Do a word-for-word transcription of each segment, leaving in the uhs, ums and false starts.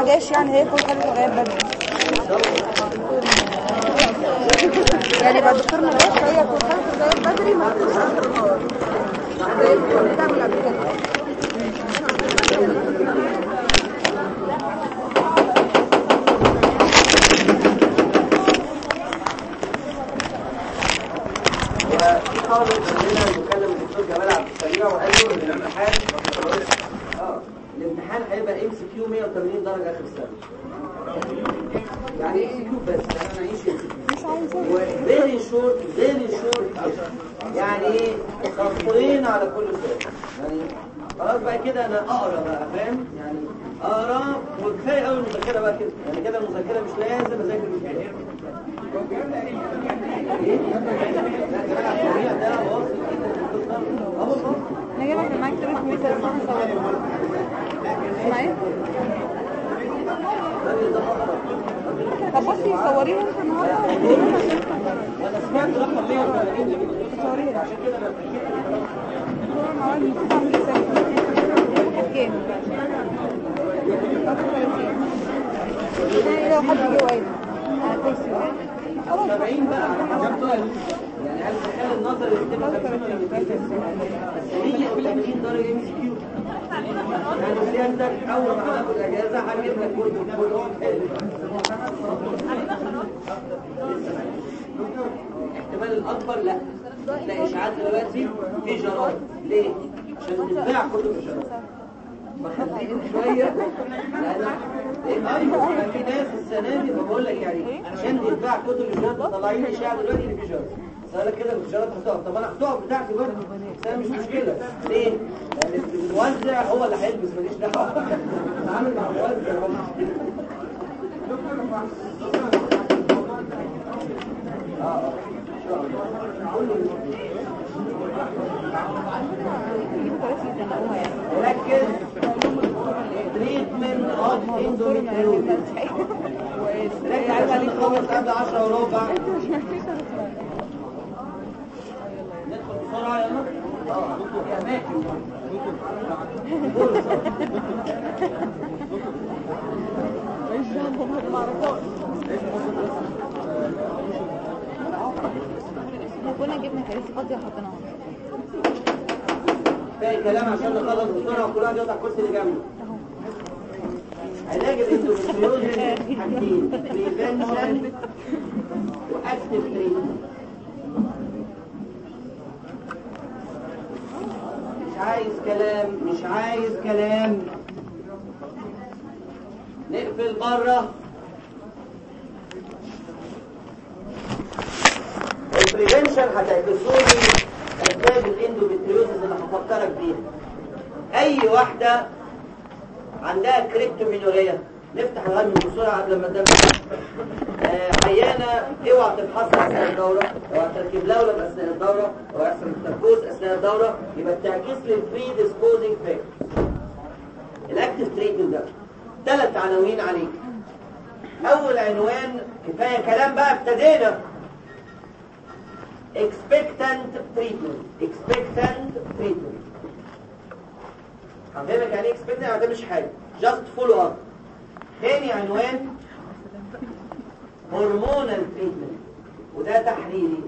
جاش يعني هي كل حاجه لغايه بدري يعني بعد الدكتور ما جاش هي كل حاجه لغايه بدري ما بتعمل قبل كده. خالص عندنا المكلم الدكتور جمال عبد السميع وقال له ان الامتحان اه الامتحان هيبقى ام سي كيو مية وتمانين درجه اخر السنه. يعني ام سي كيو بس انا نعيش مش عايزه وفيري شورت فيري شورت يعني ايه خطين على كل سؤال. يعني خلاص بقى كده انا اقرا بقى فاهم يعني اقرا وكفايه قوي المذاكره بقى كده يعني كده المذاكره مش لازم اذاكر الامتحان. انا جايبك معاك تروح كمبيوتر صح صور معايا. طب بصي صوريها انت النهارده وانا سمعت رقم مية وتمانين صوريها عشان كده انا صور معايا المفروض اعمل حساب كام يعني لو حد جه وقال انا كويس سبعين بقى على حسب يعني هل تخيل النظر اللي مية وتمانين درجة ام سي كيو يعني سيادتك اول ما هناخد اجازة هجيب لك كل كل احتمال الاكبر لا لا اشاعات دلوقتي في جرائم ليه؟ عشان تتباع كتب الجرائم بخليكم شوية لأن ايوه في ناس السنة دي بقول لك يعني عشان تتباع كتب الجرائم طالعين اشاعة دلوقتي اللي في جرائم سألك كده الجرائم هتقف طب انا هتقف بتاعتي برضه بس انا مش مشكلة ليه؟ لأن الموزع هو اللي هيلبس ماليش دعوة اتعامل مع الموزع اه ركز تريتمنت اوف اندوميتريوزس ركز عشان نخلص قبل عشرة وربع ندخل بسرعة يلا اه في اماكن كنا جبنا كراسي فاضيه وحطيناها باقي كلام عشان نخلص بسرعه وكل واحد يقطع الكرسي اللي جنبه. علاج الاندوميتريوزس حاجتين بريفنشن واكتف تريتمنت. مش عايز كلام مش عايز كلام نقفل بره. البريفنشن هتعكسولي اسباب الاندوميتريوزس اللي هفكرك بيها. اي واحده عندها كريبتومينوريا نفتح الغم بسرعه قبل ما نبدا. آه عيانه اوعى تفحص اثناء الدوره اوعى تركب لولب اثناء الدوره اوعى يحصل تركوز اثناء الدوره يبقى التعكيس للفري ديسبوزنج فاكتورز. الاكتف تريتمنت ده ثلاث عناوين عليك. اول عنوان كفايه كلام بقى ابتدينا. expectant treatment expectant treatment هفهمك يعني ايه expectant يعني ده مش حاجه just follow up. تاني عنوان hormonal treatment وده تحريري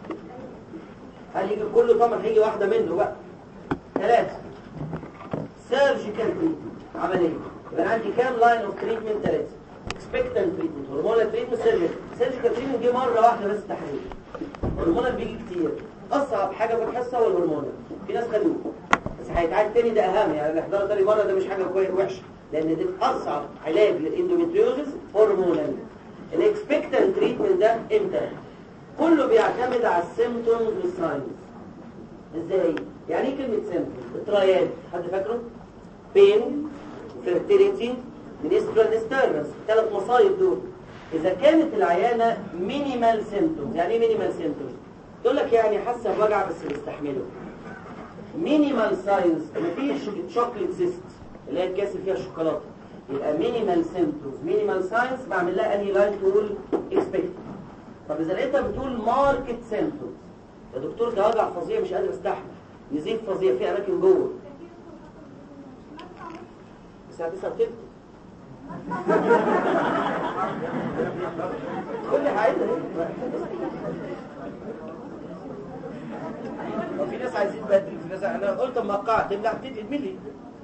هيجي كله طبعا هيجي واحده منه بقى. ثلاثه surgical treatment عمليه يبقى عندي كام لاين اوف تريتمنت؟ ثلاثه expectant treatment hormonal treatment surgical surgical treatment دي مره واحده بس تحريري. الهرمونال بيجي كتير. اصعب حاجه في الحصه هو الهرمونال. في ناس خدوه بس هيتعاد تاني ده اهم يعني الاحضار تاني مره ده مش حاجه كويسه وحشه لان ده اصعب علاج للاندوميتريوزس هرمونال. الاكسبكتنت تريتمنت ده امتى؟ كله بيعتمد على السيمبتومز والساينز. ازاي؟ يعني ايه كلمه سيمبتومز؟ الترايات حد فاكره؟ بين فيرتيليتي منسترال ديستربنس ثلاث مصايب دول. إذا كانت العيانة مينيمال سيمبتومز يعني ايه مينيمال سيمبتومز؟ تقول لك يعني حاسة بوجع بس بيستحمله. مينيمال ساينز مفيش شوكليت سيست اللي هي الكاس اللي فيها الشوكولاتة يبقى مينيمال سيمبتومز مينيمال ساينز بعمل لها انهي لاين تقول اكسبكت. طب إذا لقيتها بتقول ماركت سيمبتومز يا دكتور ده وجع فظيع مش قادر استحمل نزيف فظيع في أماكن جوه الساعة تسعة بتبقى كل حاجه وفي ناس عايزين بدري، في ناس انا قلت اما اقع تملح تتقل لي.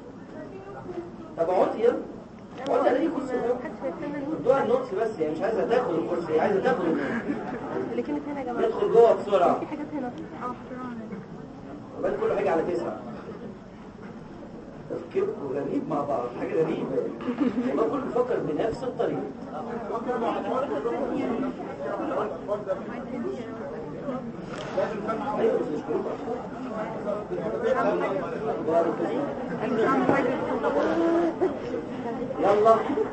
طب اقعدي يلا اقعدي على اي كرسي ادوها النص بس، يعني مش عايزه تاخد الكرسي، هي عايزه تاخد النص. اللي كانت هنا يا جماعه ندخل جوه بسرعه. في حاجات هنا اه وبعد كله حاجه على تسعه. تفكيركم غريب مع بعض، حاجه غريبه. والله كله بيفكر بنفس الطريقه. ايوه مش مشكله. يلا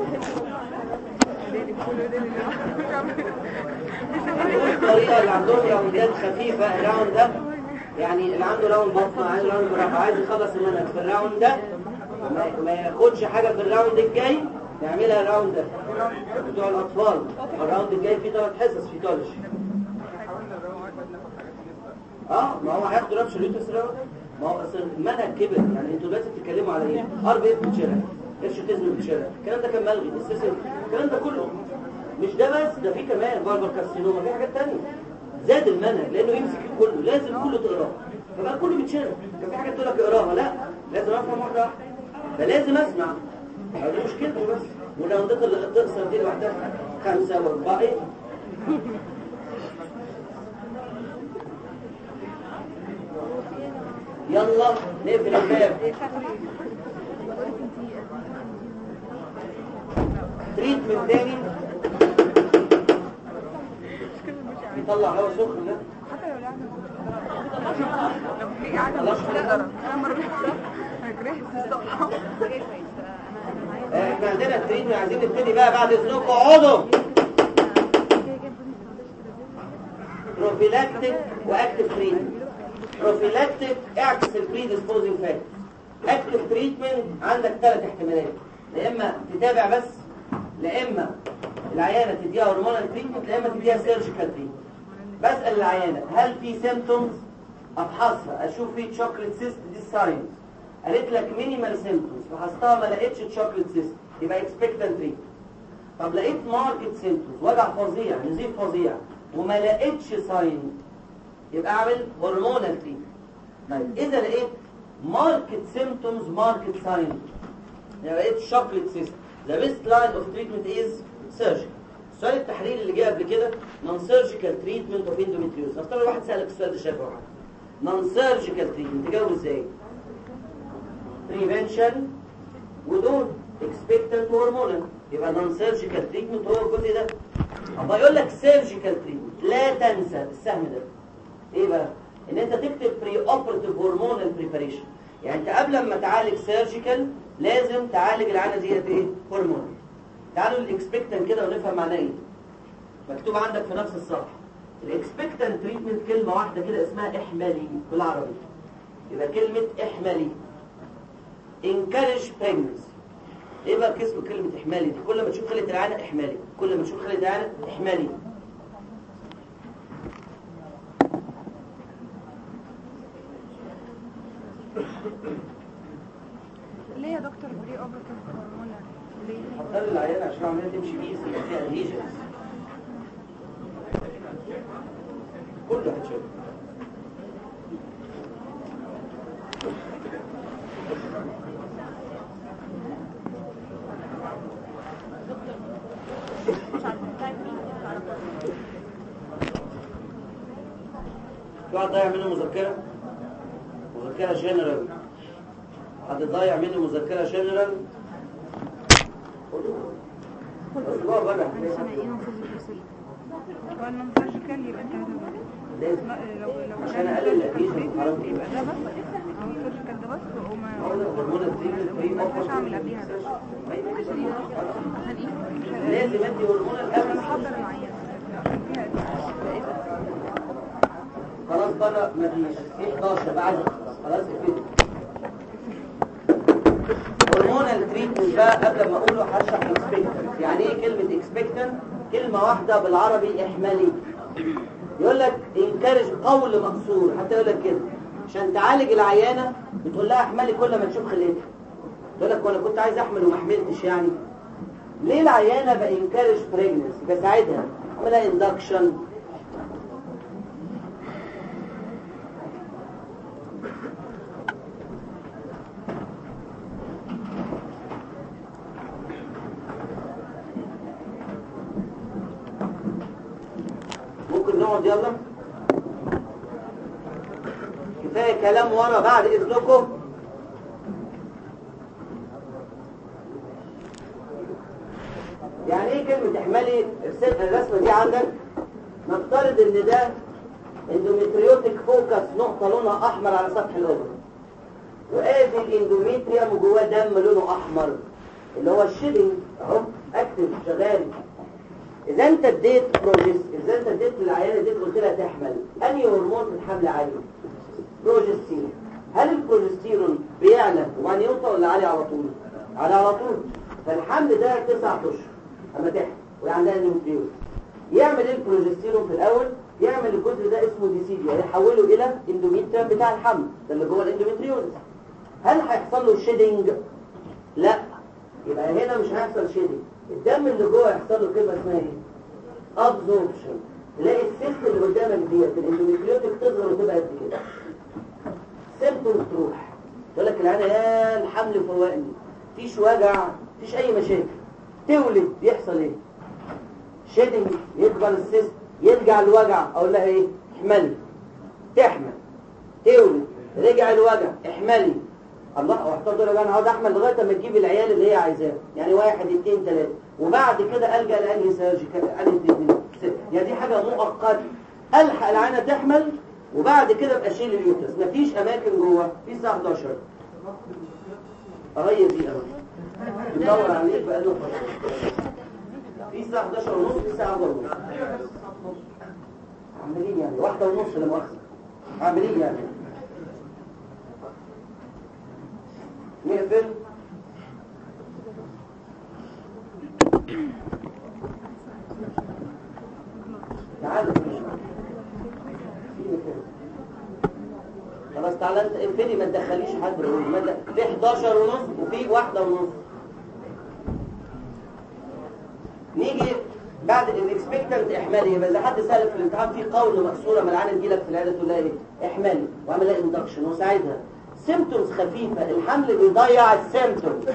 الطريقه اللي عندهم راوندات خفيفه الراوند ده، يعني اللي عنده راوند بطن عايز راوند مرافع عايز يخلص المنهج في الراوند ده ما ياخدش حاجه في الراوند الجاي يعملها الراوند ده بتوع الاطفال. الراوند الجاي فيه ثلاث حصص في كولج. اه ما هو هياخد رابش اليوتس راوند. ما هو اصل المنهج كبر، يعني انتوا دلوقتي بتتكلموا على ايه؟ ار بي اف بتشرح ارشوتيزم بتشرح الكلام ده كان ملغي السيستم الكلام ده كله. مش ده بس، ده في كمان فالفر كارسينوما، في حاجات ثانيه زاد المنهج لانه يمسك كله، لازم كله تقراه. فبقى كله بيتشرح. كان في حاجات تقول لك اقراها، لا لازم افهم واحده واحده، فلازم اسمع. دي مشكلته بس. والراوندات اللي تقصر دي لوحدها خمسه واربعه ايه. يلا نقفل الباب. تريتمنت تاني يطلع هوا سخن ده. حتى لو لعبنا لو في قاعده مش هنقدر. انا مره انا كرهت الصبح. احنا عندنا التريتمنت عايزين نبتدي بقى بعد اذنكم. اقعدوا. بروفيلاكتيك واكتيف تريتمنت. بروفيلاكتيك اعكس البري ديسبوزنج فاكتور. اكتيف تريتمنت عندك ثلاث احتمالات، يا اما تتابع بس، لا اما العيانه تديها هرمونال تريتمنت، لا اما تديها سيرجيكال تريتمنت. بسال العيانه هل في سيمبتومز، افحصها اشوف في تشوكلت سيست دي ساينز. قالت لك مينيمال سيمبتومز، فحصتها ما لقيتش تشوكلت سيست يبقى اكسبكتنت تريتمنت. طب لقيت ماركت سيمبتومز، وجع فظيع نزيف فظيع وما لقيتش ساين يبقى اعمل هرمونال تريتمنت. طيب اذا لقيت ماركت سيمبتومز ماركت ساين يبقى لقيت تشوكلت سيست، the best line of treatment is surgical. السؤال التحليلي اللي جه قبل كده non surgical treatment of endometriosis. نفترض واحد سألك السؤال ده شافه واحد non surgical treatment تجاوب ازاي؟ prevention ودول expectant hormonal يبقى non surgical treatment هو الجزء ده. أما يقول لك surgical treatment لا تنسى السهم ده ايه بقى؟ ان انت تكتب pre operative hormonal preparation. يعني انت قبل ما تعالج surgical لازم تعالج العانه ديت ايه؟ هرمون. تعالوا الاكسبكتنت كده ونفهم معناه ايه. مكتوب عندك في نفس الصفحه الاكسبكتنت تريتمنت كلمه واحده كده اسمها احمالي بالعربي. يبقى كلمه احمالي encourage pregnancy. ايه بقى كسب كلمه احمالي دي؟ كل ما تشوف خليه العانه احمالي، كل ما تشوف خليه العانه احمالي. ليه يا دكتور بري اوبرتيف هرمونال؟ ليه؟ هتخلي العيانه عشان عمليه تمشي بيس يبقى فيها ادهيجنز. كله هتشوف. في واحد ضايع منه مذكره مذكره جنرال. حد ضايع منه مذكره جنرال اسبوع بقى وانا مسجل يبقى انت لازم لو لو عشان اقلل الادهيجن يبقى ده بس او السيرجيكال ده بس وما هرمون التريتمنت فري مش هعمل قبليها ده لازم ادي هرمون انا القبل. بحضر العيان خلاص بره مفيش في احداشر بقى عايز اخلص خلاص كده. هرمون التريتمنت بقى قبل ما اقوله هشرح اكسبكتنت. يعني ايه كلمه اكسبكتنت؟ كلمه واحده بالعربي احمالي. يقول لك انكارج قول مقصور، حتى يقول لك كده عشان تعالج العيانه بتقول لها احملي كل ما تشوف خليتها. تقول لك وانا كنت عايز احمل وما حملتش يعني. ليه العيانه بانكارج بريجنسي؟ بساعدها اعملها اندكشن. ممكن نقعد يلا؟ كفايه كلام ورا بعد اذنكم. يعني ايه كلمه احملي؟ الرسمه دي عندك، نفترض ان ده اندوميتريوتيك فوكس، نقطه لونها احمر على سطح الاوبر، وادي الاندوميتريوم وجواه دم لونه احمر اللي هو الشيدنج اهو اكتف شغال. اذا انت اديت بروجست، اذا انت اديت للعيانه دي قلت لها تحمل، انهي هرمون في الحمل عالي؟ بروجستيرون. هل البروجستيرون بيعلى وبعدين يوطى ولا عالي على طول؟ عالي على طول. فالحمل ده تسعة اشهر اما تحمل وعندها اندوميتريوز. يعمل ايه البروجستيرون في الاول؟ يعمل الجزء ده اسمه ديسيديا، يحوله الى اندوميتريوم بتاع الحمل ده اللي جوه الاندوميتريوز. هل هيحصل له شيدنج؟ لا، يبقى هنا مش هيحصل شيدنج. الدم اللي جوه يحصل له كلمه اسمها ايه؟ ابزوربشن. تلاقي السيست اللي قدامك ديت الاندوميتريوتيك تصغر وتبقى قد كده. سيمبتومز تروح، يقول لك العيانه يا الحمل فوقني، مفيش وجع، مفيش اي مشاكل. تولد يحصل ايه؟ شيدنج، يكبر السيست، يرجع الوجع، اقول لها ايه؟ احملي. تحمل، تولد، رجع الوجع، احملي. الله، واحتفظ انا انا هقعد احمل لغايه اما تجيب العيال اللي هي عايزاه، يعني واحد اثنين ثلاثه، وبعد كده الجا لانهي سيرجيكال انهي تريتمنت. يعني دي حاجه مؤقته، الحق العينه تحمل وبعد كده ابقى اشيل اليوترس. مفيش اماكن جوه في الساعه احداشر. قريب دي قوي ندور عليك بقى له فتره. في الساعه احداشر ونص، في الساعه واحدة ونص. عاملين يعني واحدة ونص لا مؤاخذه. عاملين يعني نقفل. تعالوا خلاص تعالى انت اقفلي، ما تدخليش حد. في احداشر ونص وفي واحدة ونص. نيجي بعد الاكسبكتنت احمالي. يبقى اذا حد سالك في الامتحان في قول مقصوره ملعانه تجيلك في العياده تقول لها ايه؟ احمالي، واعمل لها اندكشن وساعدها. سيمبتومز خفيفه، الحمل بيضيع السيمبتومز.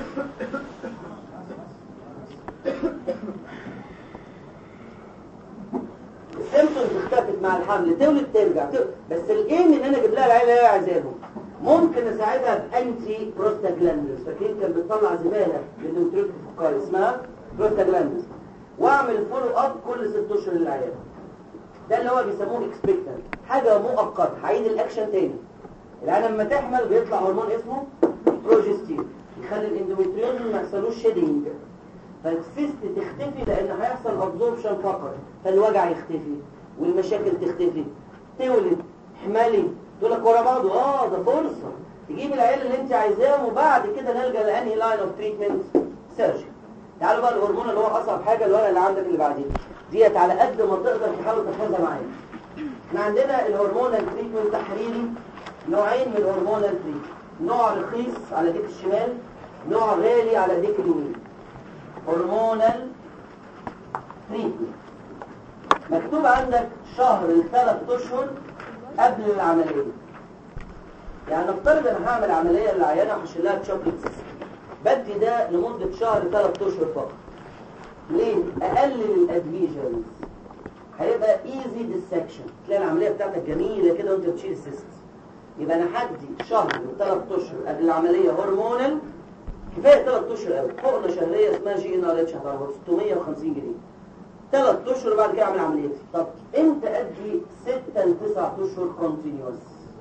السيمبتومز اختفت مع الحمل، تولد ترجع تولد. بس الايم ان انا اجيب لها العيله اللي هي عايزاهم. ممكن اساعدها بانتي بروستاجلاندز، فاكرين كان بتطلع زماله للنيوتريك فوكاي اسمها بروستاجلاندز، واعمل فولو اب كل ست اشهر للعيال. ده اللي هو بيسموه اكسبكتنت، حاجه مؤقته. هعيد الاكشن تاني. العيال لما تحمل بيطلع هرمون اسمه بروجستيرون يخلي الاندوميتريوز ما يحصلوش شيدنج، فالسيست تختفي لان هيحصل ابزوربشن فقط، فالوجع يختفي والمشاكل تختفي. تولد، احملي، تقول لك ورا بعض. اه ده فرصه تجيب العيال اللي انت عايزاهم، وبعد كده نلجا لانهي لاين اوف تريتمنت؟ سيرجري. تعالوا بقى الهرمون اللي هو اصعب حاجه، الورقه اللي عندك اللي بعدين ديت على قد ما تقدر تحاول تحفظها معايا. احنا عندنا الهرمونال تريتمنت تحريري، نوعين من الهرمونال تريتمنت، نوع رخيص على ديك الشمال، نوع غالي على ديك اليمين. هرمونال تريتمنت مكتوب عندك شهر لثلاث اشهر قبل العمليه. يعني نفترض انا هعمل عمليه للعيانه وهشيل لها تشوكلت سيستم، بدي ده لمده شهر ثلاث اشهر فقط. ليه؟ اقلل الادفيجنز، هيبقى ايزي ديسكشن، تلاقي العمليه بتاعتك جميله كده وانت بتشيل السيستم. يبقى انا هدي شهر وثلاث اشهر قبل العمليه هرمونال، كفايه ثلاث اشهر قوي. حقنه شهريه اسمها جي ان ار اتش هتعرفها ستمية وخمسين جنيه، ثلاث اشهر وبعد كده اعمل عمليتي. طب امتى ادي ستة ل تسعة اشهر كونتينيوس؟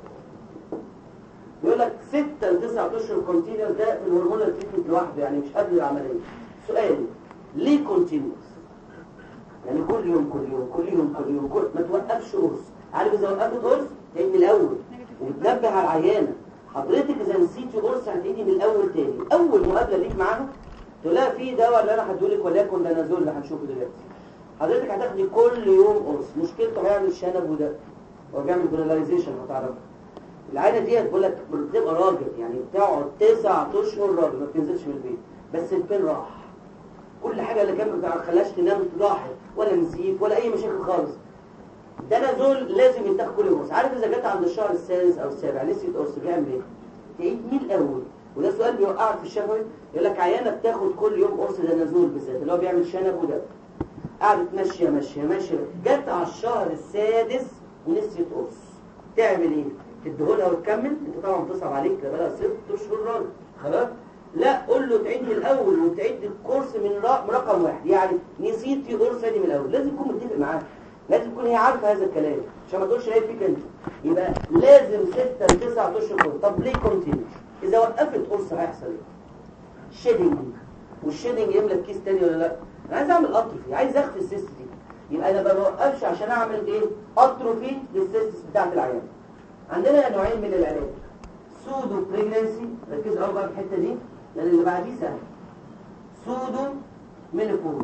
يقول لك ستة ل تسعة اشهر كونتينيوس ده في الهرمونال تريتمنت لوحده، يعني مش قبل العمليه. سؤال، ليه كونتينيوس؟ يعني كل يوم كل يوم كل يوم كل يوم كل ما توقفش قرص. عارف اذا وقفت قرص تعيد من الاول وتنبه على العيانه. حضرتك اذا نسيتي قرص هتعيدي من الاول تاني. اول مقابله ليك معاها تقول لها في دواء اللي انا هديهولك وليكن بنازول اللي هنشوفه دلوقتي، حضرتك هتاخدي كل يوم قرص. مشكلته هيعمل شنب وده وبيعمل بولاريزيشن هتعرفها. العينه ديت بقول لك بتبقى راجل، يعني بتقعد تسعة اشهر راجل ما بتنزلش من البيت، بس البين راح. كل حاجه اللي كانت ما خلاش تنام راحت ولا نزيف ولا اي مشاكل خالص. دانازول لازم يتاخد كل قرص. عارف اذا جت عند الشهر السادس او السابع نسيت قرص بيعمل ايه؟ تعيد مين الاول؟ وده سؤال بيوقعك في الشفوي. يقول لك عيانه بتاخد كل يوم قرص دانازول بالذات اللي هو بيعمل شنب وده، قعدت ماشيه ماشيه ماشيه جت على الشهر السادس ونسيت قرص، تعمل ايه؟ تديهولها وتكمل؟ انت طبعا بتصعب عليك بقى ست اشهر راجل خلاص. لا قول له تعيد من الاول وتعيد الكورس من رقم واحد، يعني نسيتي قرص دي من الاول. لازم تكون متفق معاها، لازم تكون هي عارفه هذا الكلام عشان ما تقولش هي فيك انت. يبقى لازم ستة لتسعة اشهر قرص. طب ليه كونتينيو؟ اذا وقفت قرص هيحصل ايه؟ شيدنج، والشيدنج يملى الكيس تاني ولا لا؟ انا عايز اعمل اتروفي، عايز اخفي السيست دي. يبقى انا ما بوقفش عشان اعمل ايه؟ اتروفي للسيست بتاعت العيان. عندنا نوعين من العلاج، سودو بريجنانسي، ركزوا قوي بقى في الحته دي لان اللي بعديه سهل. سودو مينوبوز،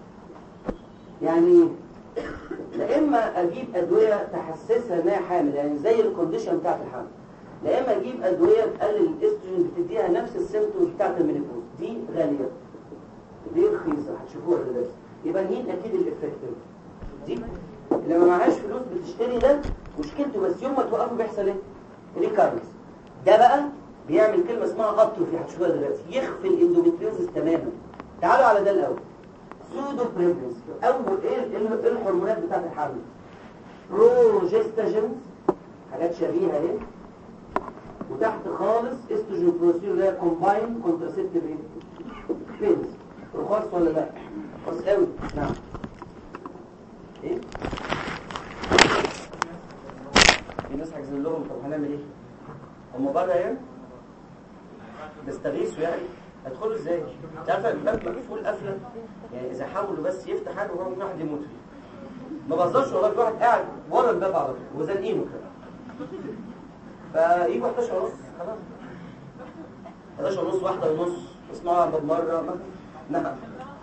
يعني لا اما اجيب ادويه تحسسها انها حامل يعني زي الكونديشن بتاعت الحمل، لا اما اجيب ادويه تقلل الاستروجين بتديها نفس السيمبتومز بتاعت المينوبوز. دي غاليه دي رخيصه هتشوفوها دلوقتي. يبقى مين اكيد الافكتيف؟ دي اللي ما معهاش فلوس بتشتري ده مشكلته، بس يوم ما توقفه بيحصل ايه؟ ريكارنس. ده بقى بيعمل كلمه اسمها اتروفي هتشوفوها دلوقتي، يخفي الاندوميتريوزس تماما. تعالوا على ده الاول. سودو بريجنسي، اول ايه الهرمونات بتاعت الحمل؟ بروجستاجين، حاجات شبيهه اهي، وتحت خالص استروجين بروستيرون اللي هي كومباين كونتراسيبتيف بيلز. رخاص ولا لا؟ رخاص قوي. نعم. ايه؟ في ناس حاجزين لهم، طب هنعمل ايه؟ هم بره يعني؟ بيستغيثوا يعني؟ هيدخلوا ازاي؟ انت عارفه الباب مقفول قفله، يعني اذا حاولوا بس يفتح حاجه وهو ممكن واحد يموت فيه. ما بهزرش والله، في واحد قاعد ورا الباب على طول وزنقينه كده. فيجوا احداشر ونص خلاص. احداشر ونص، واحدة ونص، اسمعوا بالمره. نعم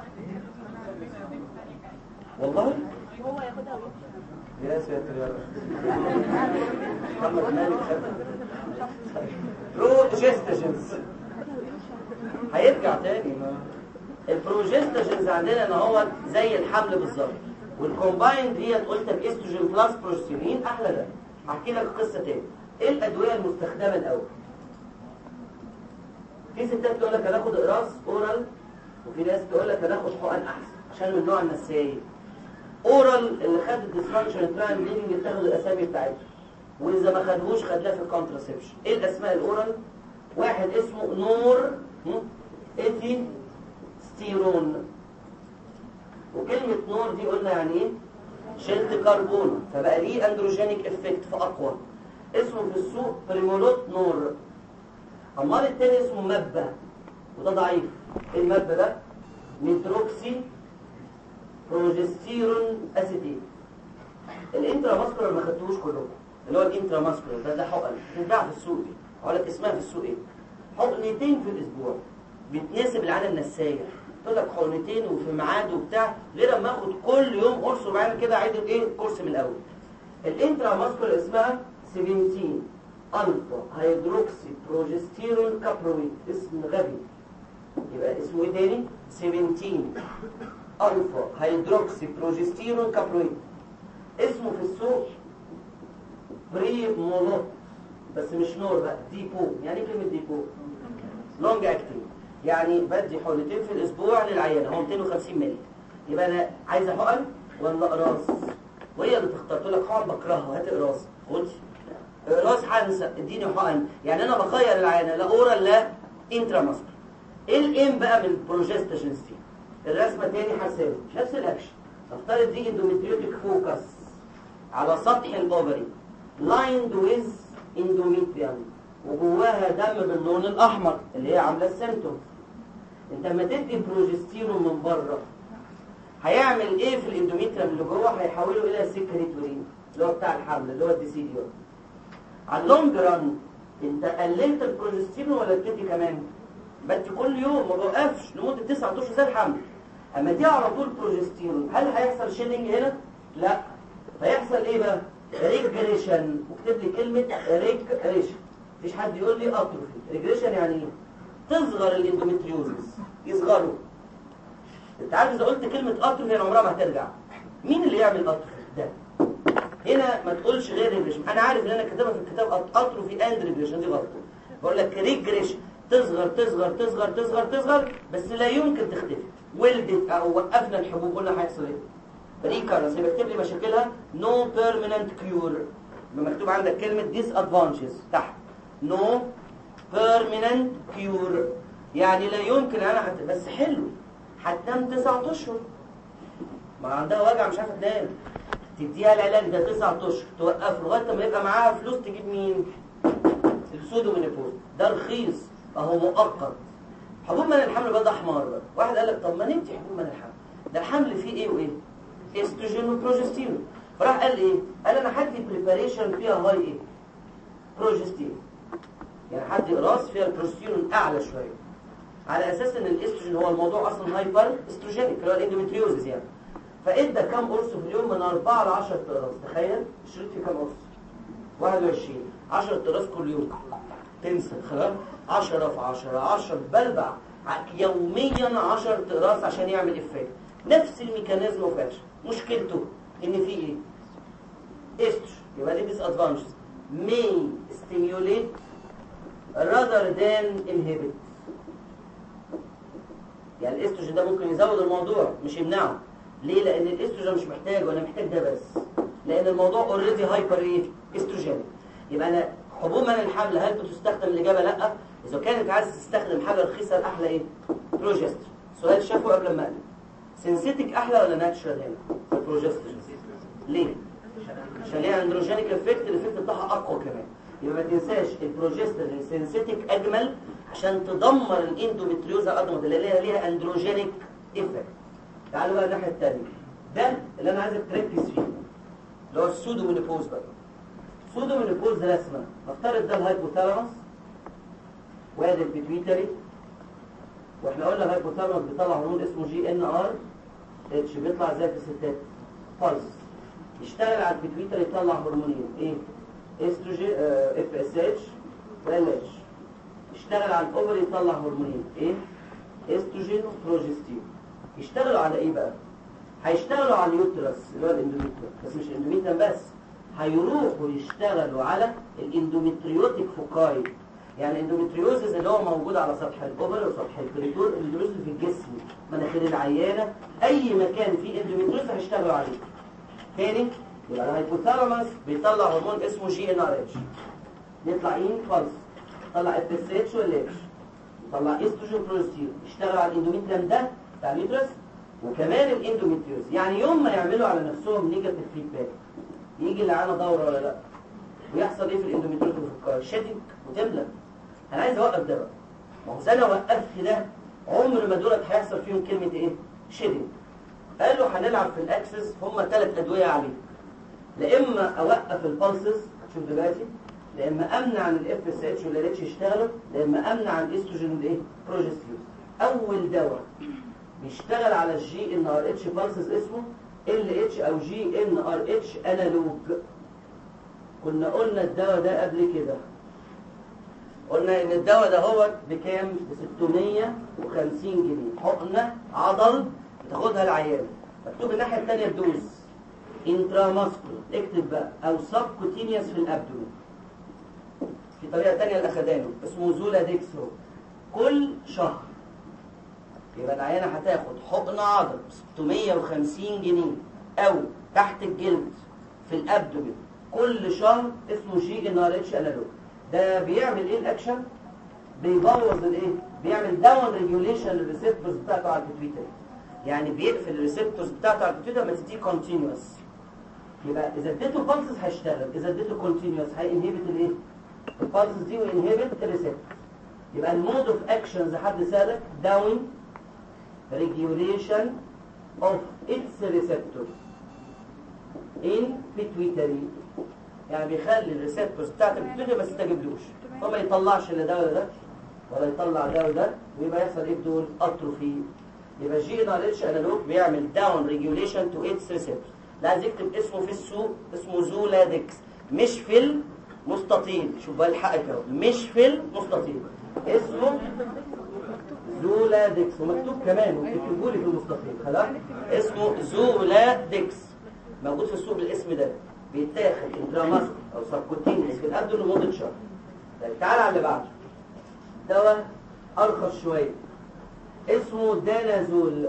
والله هو ياخدها ويمشي. يا ساتر يا رب. محمد مالك بروجستاجينز هيرجع تاني. البروجستاجينز عندنا ان هو زي الحمل بالظبط، والكومبايند ديت قلت باستروجين بلس بروستيرين. احلى ده. هحكي لك قصه تاني. ايه الادويه المستخدمه الاول؟ في ستات تقول لك هناخد اقراص اورال، وفي ناس تقول لك هناخد حقن احسن عشان من نوع النسايين. اورال اللي خد الديسفانكشن تراين بليدنج بتاخد الاسامي بتاعتها، واذا ما خدهوش خدناه في الكونتراسبشن. ايه الاسماء الاورال؟ واحد اسمه نور ايثي ستيرون، وكلمه نور دي قلنا يعني ايه؟ شلت كربون، فبقى ليه اندروجينيك افكت فاقوى. اسمه في السوق بريمولوت نور. امال التاني اسمه مبه وده ضعيف. ايه المبه ده؟ ميتروكسي بروجستيرون اسيتيت. الانترا ماسكولار ما خدتوش كلكم، اللي هو الانترا ماسكولار ده ده حقن بتتباع في السوق. دي هقول لك اسمها في السوق ايه؟ حقنتين في الاسبوع، بتناسب العاده النسايه. تقول لك حقنتين وفي ميعاد وبتاع، غير اما اخد كل يوم قرص وبعمل كده اعيد ايه الكورس من الاول. الانترا ماسكولار اسمها سبعتاشر الفا هيدروكسي بروجستيرون كابرويت. اسم غبي. يبقى اسمه ايه تاني؟ سبعتاشر الفا هيدروكسي بروجستيرون كابرويت. اسمه في السوق بريمولوت، بس مش نور بقى، ديبو. يعني ايه كلمه ديبو؟ لونج اكتنج، يعني بدي حقنتين في الاسبوع للعيانه، هو مئتين وخمسين مللي. يبقى انا عايزه حقن ولا اقراص؟ وهي اللي تختار. تقول لك حقن بكرهها، هات اقراص. خد اقراص هنسى، اديني حقن. يعني انا بخير العيانه لا اورال لا انترا ماسكولار. ايه الايم بقى من البروجستاجينز دي؟ الرسمه تاني هساوي نفس الاكشن. افترض دي اندوميتريوتيك فوكس على سطح الاوفري لايند ويز اندوميتريوم، وجواها دم باللون الاحمر اللي هي عامله السيمتوم. انت لما تدي بروجستيرون من بره هيعمل ايه في الاندوميتريوم اللي جوه؟ هيحوله الى سكريتورين اللي هو بتاع الحمل اللي هو الديسيديون. على اللونج ران انت قللت البروجستيرون ولا بتدي كمان؟ بدي كل يوم ما بوقفش لمده تسعة اشهر زي الحمل. اما دي على طول بروجستيرون، هل هيحصل شيلنج هنا؟ لا. هيحصل ايه بقى؟ ريجريشن. واكتب لي كلمه ريجريشن. مفيش حد يقول لي اتروفي. ريجريشن يعني ايه؟ تصغر الاندوميتريوزس، يصغروا. انت عارف اذا قلت كلمه اتروفي يعني عمرها ما هترجع. مين اللي يعمل اتروفي ده؟ هنا ما تقولش غير ريجريشن. انا عارف ان انا كاتبها في الكتاب اتروفي اند ريجريشن، دي غلط. بقول لك ريجريشن، تصغر تصغر تصغر تصغر تصغر بس لا يمكن تختفي. ولدت او وقفنا الحبوب قلنا هيحصل ايه؟ ريكارنس. يبقى اكتب لي مشاكلها نو بيرمننت كيور. يبقى مكتوب عندك كلمه ديس ادفانتجز تحت نو بيرمننت كيور، يعني لا يمكن انا حت... بس حلو هتنام تسعة اشهر، ما عندها وجع مش عارفه تنام، تديها العلاج ده تسعة اشهر توقفه لغايه ما يبقى معاها فلوس تجيب مين؟ السودومينوبوز. ده رخيص اهو مؤقت. حبوب من الحمل بقى ده حمار بقى. واحد قال لك طب ما نمتي حبوب من الحمل، ده الحمل فيه ايه وايه؟ استروجين وبروجستيرون. فراح قال ايه؟ قال انا هدي بريباريشن فيها هاي ايه؟ بروجستيرون، يعني هدي قراص فيها البروجستيرون اعلى شويه، على اساس ان الاستروجين هو الموضوع اصلا هايبر استروجينيك اللي هو الاندوميتريوزز يعني. فادى كام قرص في اليوم؟ من أربعة ل عشرة قراص. تخيل الشريط فيه كام قرص؟ واحد وعشرين. عشرة قراص كل يوم. تنسى خلاص؟ عشرة في عشرة عشرة بلبع يوميا عشرة قراص عشان يعمل افكت. نفس الميكانيزم اوف اكشن. مشكلته ان في ايه؟ استروجين. يبقى دي ديس ادفانتجز. may stimulate rather than inhibit. يعني الاستروجين ده ممكن يزود الموضوع مش يمنعه. ليه؟ لان الاستروجين مش محتاج وانا محتاج ده بس، لان الموضوع اوريدي هايبر ايه؟ استروجين. يبقى انا حبوب من الحمل هل بتستخدم؟ الاجابه لا. اذا كانت عايز تستخدم حاجه رخيصه الاحلى ايه؟ بروجسترون. سؤال شافه قبل ما اقلب. سينثيتك احلى ولا ناتشرال هنا؟ البروجسترون. ليه؟ عشان ليها اندروجينيك افكت، الافكت بتاعها اقوى كمان. يبقى ما تنساش البروجسترون سينثيتك اجمل عشان تدمر الاندوميتريوزا اضمد اللي ليها ليها اندروجينيك افكت. تعالوا بقى الناحيه الثانيه. ده اللي انا عايزك تركز فيه اللي هو السودومينوبوز بقى. السودومينوبوز رسمه. نفترض ده الهايبوثالاموس وادي البيتويتري، واحنا قلنا الهايبوثالاموس بيطلع هرمون اسمه جي ان ار اتش، بيطلع زي في الستات بالس. يشتغل على البيتويتري يطلع هرمونين ايه؟ استروجين اف اس اتش وال اتش. يشتغل على الاوفر يطلع هرمونين ايه؟ استروجين وبروجستيرون. يشتغلوا على ايه بقى؟ هيشتغلوا على اليوترس اللي هو الاندوميتريوم، بس مش الاندوميتريوم بس، هيروحوا يشتغلوا على الاندوميتريوتيك فوكاي. يعني الاندوميتريوزز اللي هو موجود على سطح الاوفر وسطح البريتون، الاندوميتريوز في الجسم، مناخير العيانه، اي مكان فيه اندوميتريوز هيشتغلوا عليه. تاني يبقى الهايبوثالاموس بيطلع هرمون اسمه جي ان ار اتش، يطلع ان فالس، يطلع اف اس اتش وال اتش، يطلع استروجين بروجستيرون، يشتغل على الاندوميتريوم ده بتاع اليوترس وكمان الاندوميتريوز. يعني يوم ما يعملوا على نفسهم نيجاتيف فيدباك يجي اللي عنا دوره ولا لا، ويحصل ايه في الاندوميتريوز وفي شدك وتملى. انا عايز اوقف ده بقى. ما هو انا وقفت ده عمر ما دولت هيحصل فيهم كلمه ايه؟ شدك. قالوا هنلعب في الاكسس. هم ثلاث ادويه عليه، لا اما اوقف البلسز هتشوف دلوقتي، لا اما امنع عن الاف اس اتش ولا الاتش يشتغلوا، لا اما امنع عن الاستروجين والايه؟ بروجستيرون. اول دواء بيشتغل على الجي ان ار اتش بالسز اسمه ال اتش او جي ان ار اتش انالوج. كنا قلنا الدواء ده قبل كده، قلنا ان الدواء ده هو بكام؟ ب ستمية وخمسين جنيه حقنه عضل بتاخدها العيان. مكتوب الناحيه الثانيه الدوز انتراماسكولار، اكتب بقى، او سبكوتينيوس في الابدومين. في طريقه ثانيه لاخدانه اسمه زولا ديكسرو كل شهر. يبقى العيانه هتاخد حقنه عضل ب ستمية وخمسين جنيه او تحت الجلد في الابدومين كل شهر، اسمه جي ان ار اتش انالوج. ده بيعمل ايه الاكشن؟ بيبوظ الايه؟ بيعمل داون ريجوليشن للريسبتورز بتاعته على البيتويتري. يعني بيقفل الريسبتورز بتاعته على البيتويتري لما تديه كونتينوس. يبقى اذا اديته بالسز هيشتغل، اذا اديته كونتينوس هينهبت الايه؟ البالسز دي وينهبت الريسبتور. يبقى المود اوف اكشنز حد سالك داون ريجوليشن اوف اتس ريسبتور ان بيتويتري. يعني بيخلي الريسبتورز بتاعت البيتويتري ما تستجيبلوش، فما يطلعش لا ده ولا ده ولا يطلع ده وده، ويبقى يحصل ايه بدول؟ اتروفي. يبقى جي ان ار اتش انالوج بيعمل داون ريجوليشن تو اتس ريسبتور. لازم يكتب اسمه في السوق، اسمه زولادكس، مش في المستطيل. شوف بقى الحق اهو، مش في المستطيل، اسمه زولادكس، ومكتوب كمان وبتكتبوا لي في المستقيم خلاص. اسمه زولادكس، موجود في السوق بالاسم ده، بيتاخد انتراماسك او سبكوتينيوس في الابدن لمده شهر. طيب تعالى على اللي بعده، دواء ارخص شويه اسمه دانازول،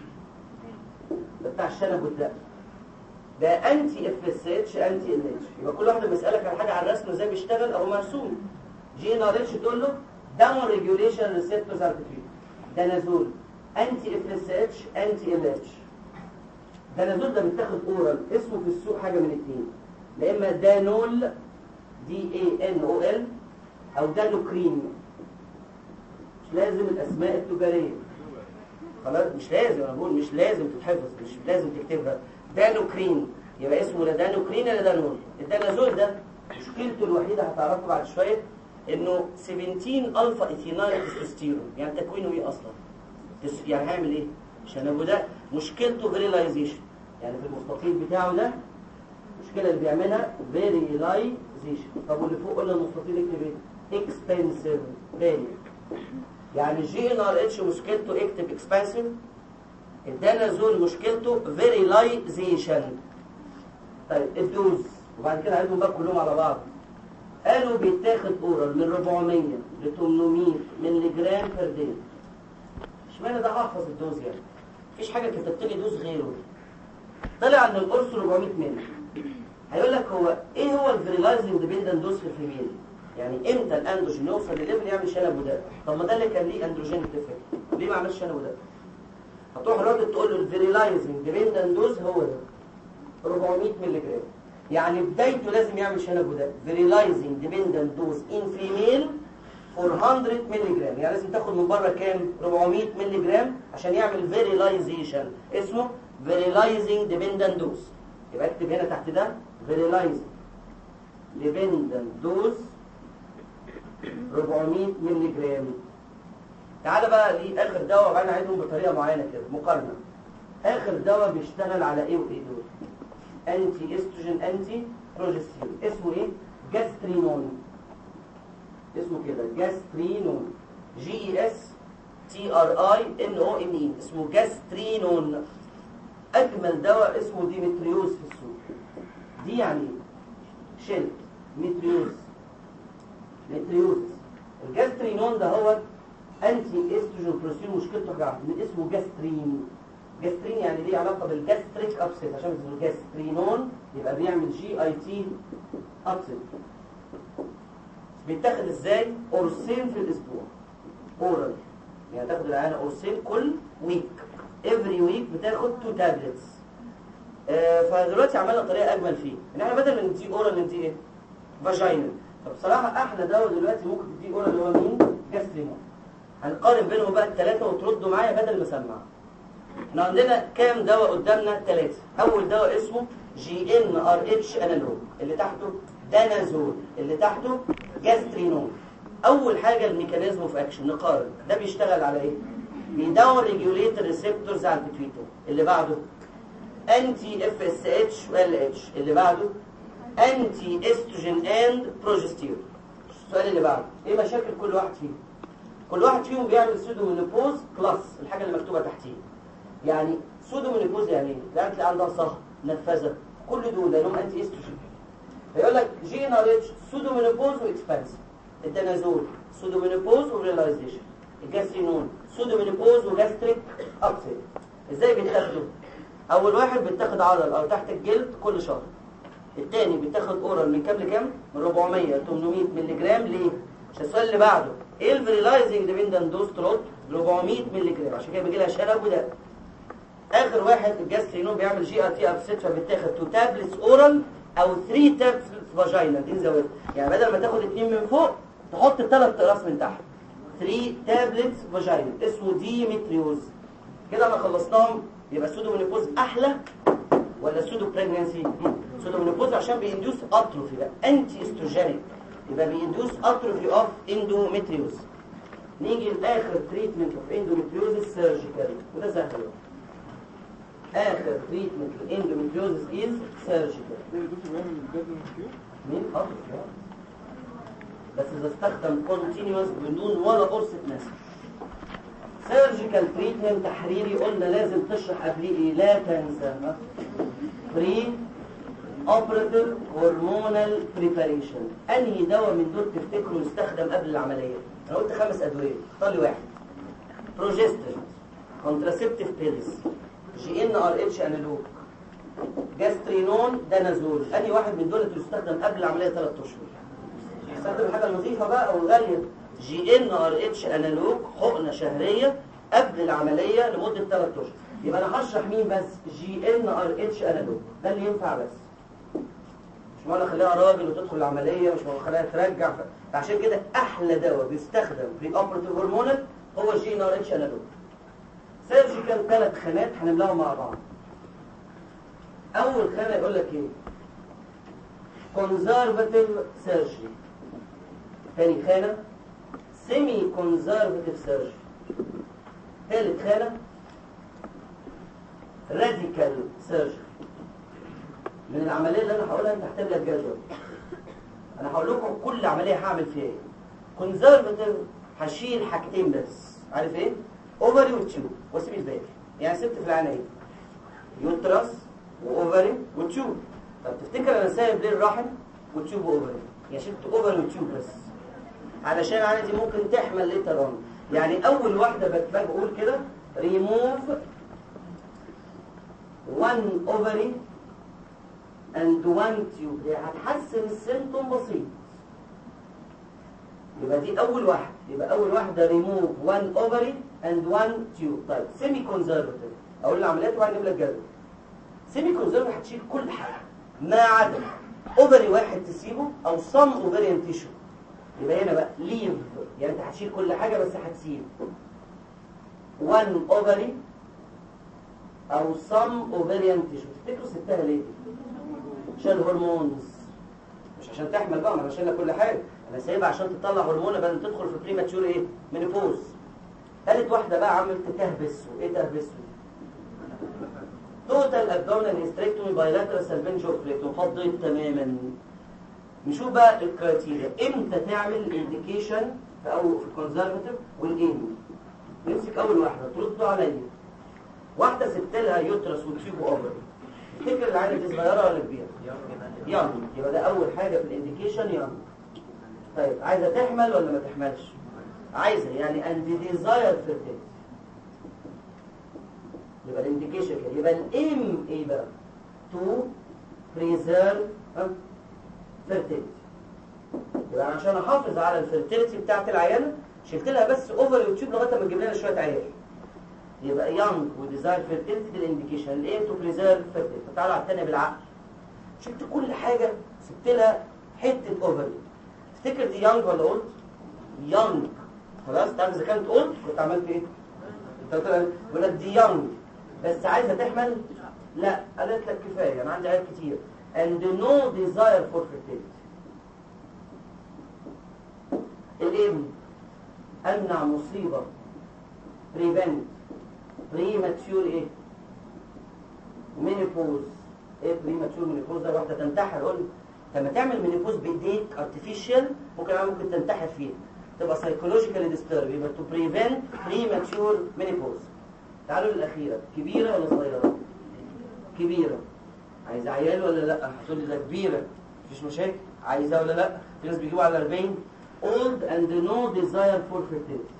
ده بتاع الشنب والدق، ده انتي اف اس اتش انتي ال اتش. يبقى كل واحد بيسالك على حاجه على الرسم ازاي بيشتغل او مرسوم. جي ان ار اتش تقول له داون ريجوليشن ريسبتورز ار بتريت. دانازول انتي اف اس اتش انتي ال اتش. دانازول ده بيتاخد اورال، اسمه في السوق حاجه من الاثنين، يا اما دانول دي اي ان او ال او دانوكرين. مش لازم الاسماء التجاريه خلاص، مش لازم، انا بقول مش لازم تتحفظ، مش لازم تكتبها. دانوكرين يبقى اسمه لا دانوكرين لا دانول. الدانازول ده مشكلته الوحيده هتعرفوا بعد شويه انه سبعتاشر الفا ايثينايل تستوستيرون. يعني تكوينه ايه اصلا؟ يعني هيعمل ايه؟ عشان ابو ده مشكلته فيريلايزيشن، يعني في المستطيل بتاعه ده المشكله اللي بيعملها فيريلايزيشن. طب واللي فوق قلنا المستطيل اكتب ايه؟ اكسبنسيف فيري. يعني جي ان ار اتش مشكلته اكتب اكسبنسيف، الدانازول مشكلته فيريلايزيشن. طيب الدوز، وبعد كده هنعيدهم بقى كلهم على بعض. قالوا بيتاخد اورال من أربعمية ل ثمانمية مللي جرام بير داي. اشمعنى ده هحفظ الدوز يعني؟ مفيش حاجه كتبت لي دوز غيره. طلع ان القرص أربعمية مللي. هيقول لك هو ايه هو الفيريلايزنج ديبندنت دوز في الفيميل؟ يعني امتى الاندروجين يوصل لليفل يعمل شنب وده؟ طب ما ده اللي كان ليه اندروجينيك افكت، ليه ما عملش شنب وده؟ هتروح الراجل تقول له الفيريلايزنج ديبندنت دوز هو ده أربعمية مللي جرام، يعني بدايته لازم يعمل شنب وده. فيريلايزنج ديبندنت دوز ان فيميل أربعمية مللي جرام، يعني لازم تاخد من بره كام؟ أربعمية مللي جرام عشان يعمل فيريلايزيشن، اسمه فيريلايزنج ديبندنت دوز. يبقى اكتب هنا تحت ده فيريلايزنج ديبندنت دوز أربعمية مللي جرام. تعالى بقى لاخر دواء، وبعدين نعيدهم بطريقه معينه كده مقارنه. اخر دواء بيشتغل على ايه وايه دول؟ انتي استروجين انتي بروجستيرون، اسمه ايه؟ جاسترينون. اسمه كده جاسترينون، جي اي اس تي ار اي ان او ان اي، اسمه جاسترينون. اجمل دواء اسمه ديمتريوز في السوق. دي يعني شلت متريوز متريوز. الجاسترينون ده هو انتي استروجين بروستيرون، مشكلته حاجه من اسمه جاسترين. جاسترين يعني ليه علاقه بالجاستريك ابسيت، عشان اسمه جاسترينون يبقى بيعمل جي اي تي ابسيت. بيتاخد ازاي؟ قرصين في الاسبوع اورال، يعني تاخد العينه قرصين كل ويك، افري ويك بتاخد تو تابلتس. آه فدلوقتي عملنا طريقه اجمل فيه، ان احنا بدل ما ندي اورال ندي ايه؟ فاجينال. فبصراحه احلى دواء دلوقتي ممكن تديه اورال اللي هو مين؟ جاسترينون. هنقارن بينهم بقى الثلاثه وتردوا معايا بدل ما اسمع. احنا عندنا كام دواء قدامنا؟ ثلاثه. اول دواء اسمه جي ان ار اتش انالوج، اللي تحته دانازول، اللي تحته جاسترينون. اول حاجه الميكانيزم اوف اكشن، نقارن ده بيشتغل على ايه؟ بيداون ريجوليت الريسبتورز على البيتويتري. اللي بعده انتي اف اس اتش وال اتش، اللي بعده انتي استروجين اند بروجستيرون. السؤال اللي بعده ايه مشاكل كل واحد فيهم؟ كل واحد فيهم بيعمل سودومينوبوز بلس الحاجه اللي مكتوبه تحتيه. يعني سودومينوبوز يعني ايه؟ يعني تلاقي عندها صهر، نفذه، كل دول لانهم انتي استروجين. فيقول لك جي ان ار اتش سودومينوبوز واكسبانسيف، الدانازول سودومينوبوز وريلايزيشن، الجاسترينون سودومينوبوز وجاستريك ابسيت. ازاي بيتاخدوا؟ اول واحد بيتاخد عضل او تحت الجلد كل شهر. الثاني بيتاخد اورال من كام لكام؟ من أربعمية ل ثمانمية مللي جرام. ليه؟ عشان السؤال اللي بعده ايه الفيريلايزنج ديبندنت دوز؟ ترد أربعمية مللي جرام، عشان كده بيجي لها شنب وده. اخر واحد الجاسترينون بيعمل جي ار تي ابسيت، فبيتاخد تو تابلتس اورال او ثلاثة تابلتس فاجينال. دي زود، يعني بدل ما تاخد اثنين من فوق تحط ثلاث اقراص من تحت. ثلاثة تابلتس فاجينال، اسمه ديمتريوز. كده انا خلصناهم. يبقى السودومينوبوز احلى ولا السودو بريجنانسي؟ سودومينوبوز عشان بيندوس اتروفي، بقى انتي استروجينيك، يبقى بيندوس اتروفي اوف اندومتريوز. نيجي لاخر تريتمنت اوف اندومتريوز سيرجيكال، وده سهل. اخر تريتمنت الاندومتريوز از سيرجيكال. مين اتروفي؟ بس اذا استخدم كونتينيوس بدون ولا قرصه نسل. سيرجيكال تريتمنت تحريري قلنا لازم تشرح قبليه ايه؟ لا تنسى بري اوبراتيف هرمونال بريباريشن. انهي دواء من دول تفتكروا يستخدم قبل العمليه؟ انا قلت خمس ادويه، اختار لي واحد. بروجسترون، كونتراسيبتيف بيلز، جي ان ار اتش انالوج، جاسترينون، دانازول. انهي واحد من دول يستخدم قبل العمليه ثلاث اشهر؟ يستخدم الحاجه النظيفه بقى او الغاليه. جي ان ار اتش انالوج حقنه شهريه قبل العمليه لمده ثلاث اشهر. يبقى انا هشرح مين بس؟ جي ان ار اتش انالوج ده اللي ينفع بس. مش معنى خليها راجل وتدخل العمليه، مش معنى خليها ترجع. فعشان كده احلى دواء بيستخدم في اوبراتيف هرمونال هو جي ان ار اتش انالوج. سيرجيكال ثلاث خانات هنملاهم مع بعض. اول خانه يقول لك ايه؟ كونزرفاتيف سيرجري. ثاني خانه سيمي كونزرفاتيف سيرجري. ثالث خانه راديكال سيرجري. من العمليه اللي انا هقولها انت هحتاج لك جدول. انا هقول لكم كل عمليه هعمل فيها ايه. كونزرفاتيف هشيل حاجتين بس، عارف ايه؟ اوفري وتيوب واسيب الباقي. يعني سبت في العنايه يوترس واوفري وتيوب. طب تفتكر انا سايب ليه الرحم وتيوب واوفري؟ يعني شلت اوفري وتيوب بس علشان العينه دي ممكن تحمل ليتر اون. يعني اول واحده بقول كده ريموف one ovary and one tube. يعني هتحسن السيمتوم بسيط. يبقى دي اول واحده. يبقى اول واحده ريموف one ovary and one tube. طيب سيمي كونزرفتيف اقول العمليات وبعدين اجيب لك جدول. سيمي كونزرفتيف هتشيل كل حاجه ما عدا اوفري واحد تسيبه او صم اوفريان تيشو. يبقى هنا بقى ليف، يعني انت هتشيل كل حاجه بس هتسيب one ovary او صم اوفريان تيشو. تفتكروا سبتها ليه؟ عشان هرمونز، مش عشان تحمل بقى. ما انا شايلها كل حاجه، انا سايبها عشان تطلع هرمون بدل تدخل في بريماتشور ايه؟ مينيبوز. ثالث واحده بقى عملت تهبس. وايه تهبس؟ توتال ابدومينال هيستريكتومي بايلاترال سالفنجوفليكتوم. فضيت تماما. نشوف بقى الكرايتيريا امتى تعمل انديكيشن في او في الكونزرفتيف والايم. نمسك اول واحده تردوا عليا. واحده سبت لها يوترس وتيوب اوفر. تفتكر العينه دي صغيره ولا كبيره؟ يانج. يبقى ده اول حاجه في الانديكيشن يانج. طيب عايزه تحمل ولا ما تحملش؟ عايزه، يعني اند ديزاير فيرتيلتي. يبقى الانديكيشن كده. يبقى الايم ايه بقى؟ تو بريزيرف فيرتيلتي. يبقى عشان احافظ على الفيرتيلتي بتاعت العيانه شلت لها بس اوفر وتيوب لغايه ما تجيب لنا شويه عيال. يبقى يانج وديزاير فيرتيلتي دي الانديكيشن. الايم تو بريزيرف فيرتيلتي. تعالوا على الثانيه بالعقل. شلت كل حاجه سبت لها حته اوفر. تفتكر دي يانج ولا اولد؟ يانج. خلاص تعرف اذا كانت اولد كنت عملت ايه؟ انت بقول لك دي يانج بس عايزه تحمل؟ لا، قالت لك كفايه انا عندي عيال كتير and no desire for fertility. الابن امنع مصيبه prevent premature ايه؟ مينيبوز. ايه بريماتشور مينيبوز ده؟ واحده تنتحر. قول لما تعمل مينيبوز بايديك ارتفيشال ممكن ممكن تنتحر فيه، تبقى سايكولوجيكالي ديسترب. يبقى تو بريفنت بريماتشور مينيبوز. تعالوا للاخيره. كبيره ولا صغيره؟ كبيره. عايزه عيال ولا لا؟ هتقول لي ده كبيره مفيش مشاكل. عايزه ولا لا؟ في ناس بيجيبوا على أربعين. old and no desire for fertility.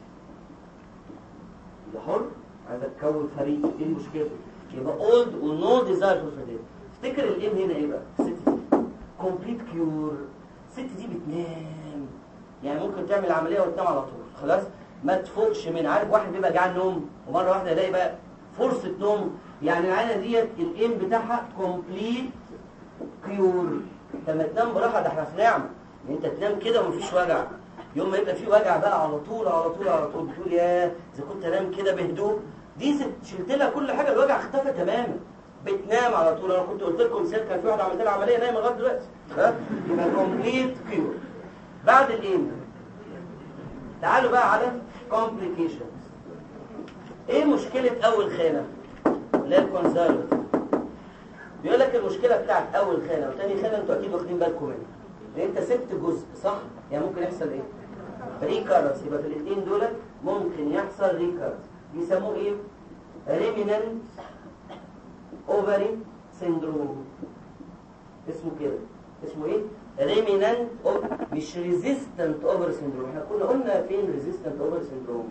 ده حر، عايزه تكون فريق. ايه المشكله؟ يبقى old و no desire for fertility. افتكر الام هنا ايه بقى؟ الست دي كومبليت كيور. الست دي بتنام، يعني ممكن تعمل عمليه وتنام على طول. خلاص ما تفوقش من. عارف واحد بيبقى جعان نوم ومره واحده يلاقي بقى فرصه نوم. يعني العينه ديت الام بتاعها كومبليت كيور. لما تنام براحه ده احنا في نعمه ان انت تنام كده ومفيش وجع. يوم ما يبقى في وجع بقى على طول على طول على طول بتقول يا اذا كنت انام كده بهدوء. دي شلت لها كل حاجه، الوجع اختفى تماما. بتنام على طول. انا كنت قلت لكم سير كان في واحده عملت لها عمليه نايمه لغايه دلوقتي. ها يبقى كومبليت كيور. بعد الايه تعالوا بقى على كومبليكيشنز. ايه مشكله اول خانه اللي هي الكونزرفتيف؟ بيقول لك المشكله بتاعت اول خانه وثاني خانه انتوا اكيد واخدين بالكم منها، لان انت سبت جزء صح. يعني ممكن يحصل ايه؟ ريكارنس. يبقى في الاثنين دول ممكن يحصل ريكارنس. بيسموه ايه؟ ريمينانت اوفري سيندروم. اسمه كده، اسمه ايه؟ ريمينانت أو... مش ريزيستنت اوفر سيندروم. احنا كنا قلنا فين ريزيستنت اوفر سيندروم؟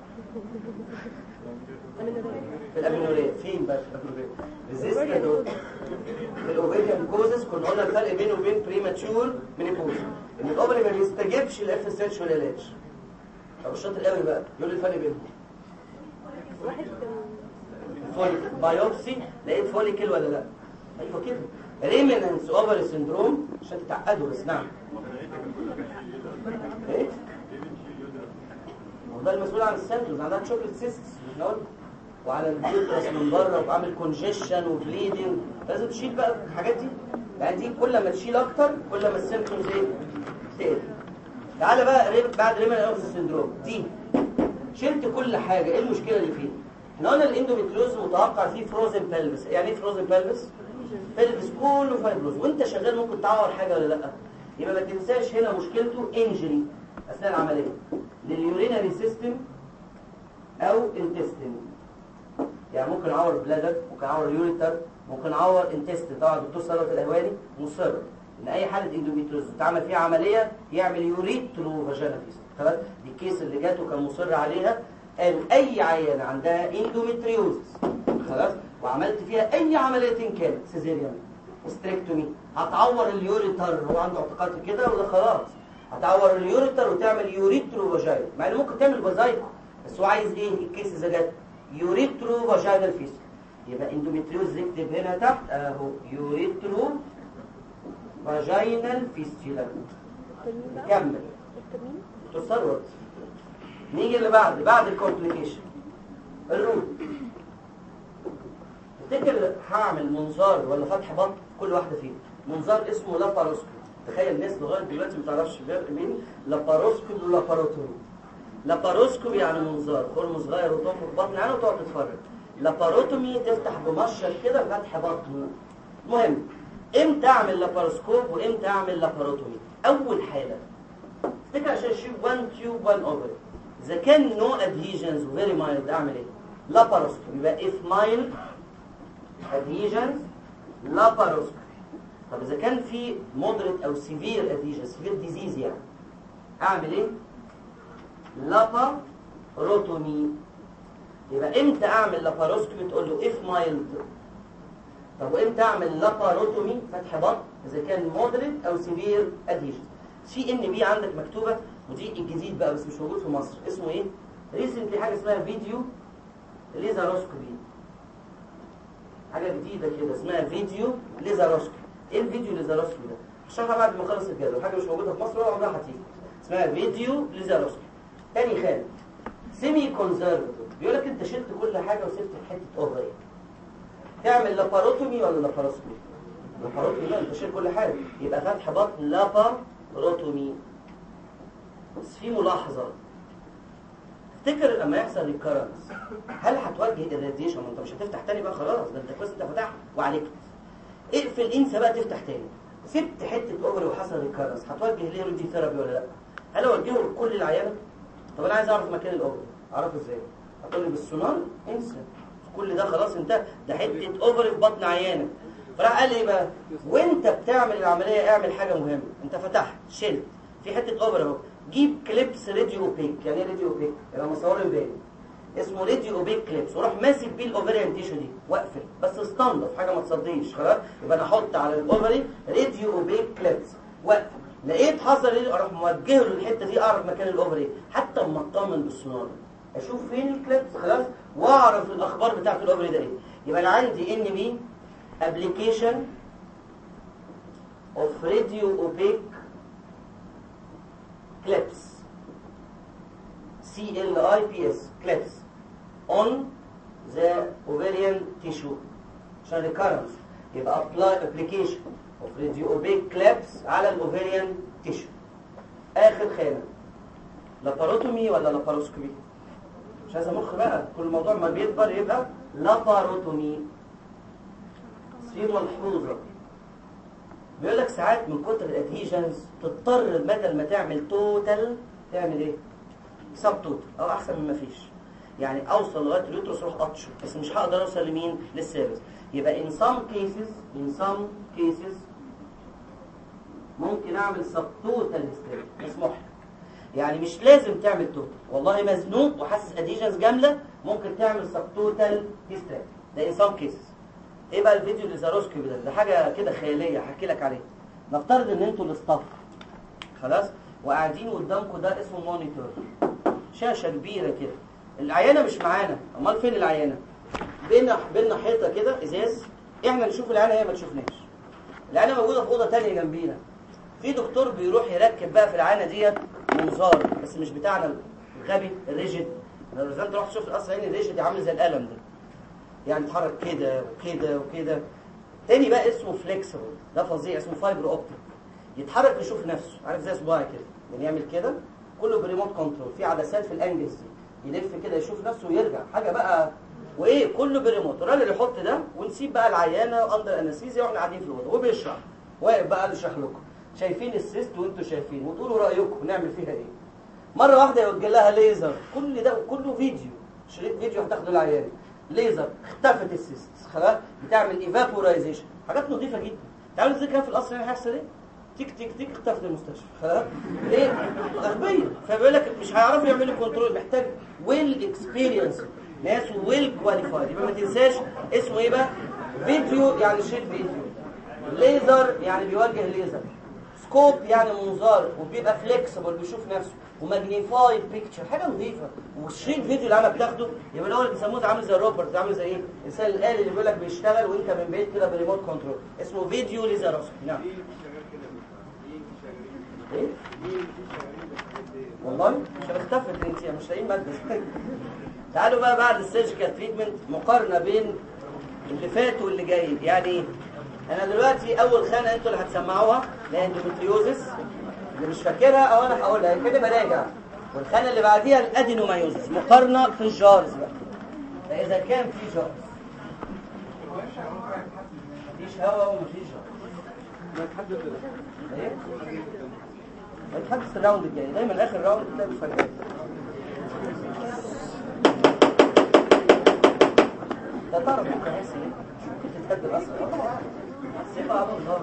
في الامينوريا. فين بقى في الامينوريا؟ ريزيستنت في الاوفيريان كوزس. كنا قلنا الفرق بينه وبين بريماتشور مينيبوز ان الاوفري ما بيستجيبش الاف اس اتش ولا الاتش. طب الشاطر قوي بقى يقول لي الفرق بينهم. واحد فوليكل بايوبسي لقيت فوليكل ولا لا؟ ايوه كده. ريمينانس اوفر سيندروم عشان تتعقدوا بس. نعم ايه؟ هو ده المسؤول عن السنترز. عندها شوكليت سيستس احنا قلنا، وعلى البيوترس من بره وعامل كونجيشن وبليدنج. لازم تشيل بقى الحاجات دي، يعني دي كل ما تشيل اكتر كل ما السيمبتومز ايه؟ تقل. تعالى بقى بعد ريمينانس اوفر سيندروم دي شلت كل حاجه. ايه المشكله اللي فيه؟ احنا قلنا الاندوميتريوز متوقع فيه فروزن بلفس. يعني ايه فروزن بلفس؟ بلفس كله فايبروز وانت شغال ممكن تعور حاجه ولا لا. يبقى ما تنساش هنا مشكلته انجري اثناء العمليه لليورينري سيستم او انتستين. يعني ممكن اعور بلادر، ممكن اعور يوريتر، ممكن اعور انتستين. طبعا الدكتور ثروت الأهواني مصر ان اي حاله اندوميتريوز تعمل فيها عمليه يعمل يوريترو فاجينا فيست. خلاص دي الكيس اللي جات وكان مصر عليها. قال اي عيانه عندها اندوميتريوز خلاص وعملت فيها اي عمليه كانت سيزيريان استريكتومي هتعور اليوريتر. هو عنده اعتقاد كده وده خلاص. هتعور اليوريتر وتعمل يوريترو فاجينا، مع انه ممكن تعمل فازايكو بس هو عايز ايه الكيس اذا جت يوريترو فاجينال فيست. يبقى اندوميتريوز نكتب هنا تحت اهو يوريترو فاجينال فيستيلا. نكمل دكتور ثروت. نيجي اللي بعد بعد الكومبليكيشن الروت. تفتكر هعمل منظار ولا فتح بطن كل واحده فيهم؟ منظار اسمه لاباروسكوبي. تخيل الناس لغايه دلوقتي ما تعرفش الفرق بين لاباروسكوبي ولاباروتومي. لاباروسكوبي يعني منظار خرم صغير وتنفخ بطن يعني وتقعد تتفرج. لاباروتومي تفتح بمشط كده فتح بطن. المهم امتى اعمل لاباروسكوب وامتى اعمل لاباروتومي؟ اول حاله تفتكر عشان اشيل واحد تيوب واحد اوفر. اذا كان نو ادهيجنز وفيري مايلد اعمل ايه؟ لاباروسكوبي. يبقى اف مايلد ادهيجنز لاباروسكوبي. طب اذا كان في مودريت او سيفير ادهيجنز سيفير ديزيز يعني اعمل ايه؟ لاباروتومي. يبقى امتى اعمل لاباروسكوبي؟ تقول له اف مايلد. طب وامتى اعمل لاباروتومي فتح بطن؟ اذا كان مودريت او سيفير ادهيجنز. سي ان بي عندك مكتوبه ودي الجديد بقى بس مش موجود في مصر. اسمه ايه؟ ريسنتلي حاجه اسمها فيديو ليزاروسكوبي. حاجه جديده كده اسمها فيديو ليزاروسكوبي. ايه الفيديو ليزاروسكوبي ده؟ هشرحها بعد ما اخلص الجدول. حاجه مش موجوده في مصر ولا عمرها هتيجي. اسمها فيديو ليزاروسكوبي. تاني خانه سيمي كونزرفتيف. بيقول لك انت شلت كل حاجه وسبت حته اوفري. تعمل لاباروتومي ولا لاباروسكوبي؟ لاباروتومي. لا انت شلت كل حاجه يبقى فتح بطن لاباروتومي. بس في ملاحظه. تفتكر لما يحصل ريكارنس هل هتوجه الراديشن؟ ما انت مش هتفتح تاني بقى خلاص. ده انت كويس انت فتحت وعالجت. اقفل انسى بقى تفتح تاني. سبت حته اوفري وحصل ريكارنس هتوجه ليه راديو ثيرابي ولا لا؟ هل اوجهه لكل العيانه؟ طب انا عايز اعرف مكان الاوفري اعرفه ازاي؟ هتقول لي بالسونار؟ انسى كل ده خلاص انت ده حته اوفري في بطن عيانك. فراح قال لي ايه بقى؟ وانت بتعمل العمليه اعمل حاجه مهمه. انت فتحت شلت في حته اوفري اهو. جيب كليبس راديو اوبيك. يعني ايه راديو اوبيك؟ انا مصور امبارح اسمه راديو اوبيك كليبس وراح ماسك بيه الاوفريان تيشو دي واقفل بس استنضف حاجه ما تصديش خلاص. يبقى انا احط على الاوفري راديو اوبيك كليبس واقفل. لقيت حصل ايه اروح موجهه للحته دي اعرف مكان الاوفري حتى اما اطمن بالسونار اشوف فين الكليبس خلاص واعرف الاخبار بتاعت الاوفري ده ايه. يبقى انا عندي ان بي ابلكيشن اوف راديو اوبيك كليبس سي ال اي بي اس كليبس on the ovarian tissue عشان recurrence. يبقى apply application of radio opaque clips على الاوفيريان tissue. اخر خانه لاباروتومي ولا لاباروسكوبي؟ مش عايز مخ بقى كل الموضوع ما بيكبر يبقى لاباروتومي. في ملحوظه بيقول لك ساعات من كتر الادهيجنز تضطر بدل ما تعمل توتال تعمل ايه؟ سب توتال او احسن من ما فيش. يعني اوصل لغايه اليوترس اروح اطشه، بس مش هقدر اوصل لمين؟ للسيرفس. يبقى in some cases in some cases ممكن اعمل سب توتال هيستريك مسموح، يعني مش لازم تعمل توتال، والله مزنوق وحاسس اديشنز جامده ممكن تعمل سب توتال هيستريك، ده in some cases. ايه بقى الفيديو الليزاروسكوبي ده؟ ده حاجه كده خياليه هحكي لك عليها. نفترض ان انتوا الاستاف خلاص وقاعدين قدامكم، ده اسمه مونيتور، شاشه كبيره كده، العيانه مش معانا، امال فين العيانه؟ بينا بينا حيطه كده ازاز، احنا نشوف العيانه هي ما تشوفناش. العيانه موجوده في اوضه ثانيه جنبينا، في دكتور بيروح يركب بقى في العيانه ديت منظار، بس مش بتاعنا الغبي الريجيد. لو لازم تروح تشوف القصر عين الريجيد عامل زي القلم ده، يعني يتحرك كده وكده وكده. تاني بقى اسمه فليكسبل، ده فظيع، اسمه فايبر اوبتيك، يتحرك يشوف نفسه، عارف زي صباعي كده، يعني يعمل كده كله بريموت كنترول، في عدسات في الانجلز دي، يلف كده يشوف نفسه ويرجع، حاجه بقى وايه كله بريموت. الراجل يحط ده ونسيب بقى العيانه اندر انستيزيا واحنا قاعدين في الاوضه وبيشرح، واقف بقى يشرح لكم، شايفين السيست وانتوا شايفين وتقولوا رايكم نعمل فيها ايه. مره واحده يوجه لها ليزر، كل ده كله فيديو، شريط فيديو هتاخده العيان، ليزر اختفت السيست خلاص، بتعمل ايفابورايزيشن، حاجات نظيفه جدا. تعالوا ازاي كان في القصر هنا هيحصل ايه؟ تيك تيك تيك اختفت المستشفى خلاص. ليه؟ غربيه، فبيقول لك مش هيعرفوا يعملوا كنترول، محتاج ويل اكسبيرينس، ناس ويل كواليفايد. يبقى ما تنساش اسمه ايه بقى؟ فيديو يعني شريط فيديو، ليزر يعني بيوجه ليزر، سكوب يعني منظار، وبيبقى فليكسبل بيشوف نفسه، وماجنيفايد بيكتشر، حاجه نظيفه. والشريط فيديو اللي انا بتاخده يبقى الاول بيسموه عامل زي الروبرت، عامل زي ايه؟ الانسان الآلي اللي بيقول لك بيشتغل وانت من بعيد كده بريموت كنترول، اسمه فيديو ليزروسكوبي. نعم. ايه؟ والله مش هتختفت انت، مش لاقيين ماده. تعالوا بقى بعد السيرجيكال تريتمنت مقارنه بين اللي فات واللي جاي. يعني ايه؟ انا دلوقتي اول خانه انتوا اللي هتسمعوها الاندوميتريوزس، اللي مش فاكرها او انا هقولها كده براجع، والخانه اللي بعديها الادينومايوزس، مقارنه في الجارز بقى. فاذا كان في جارز مفيش هواء ومفيش جارز، نتحدث ايه؟ نتحدث الراوند الجاي، دايما اخر راوند بتلاقي مفاجآت. ده طرف كويس ايه؟ تتهد اصلا سيبها على الظهر.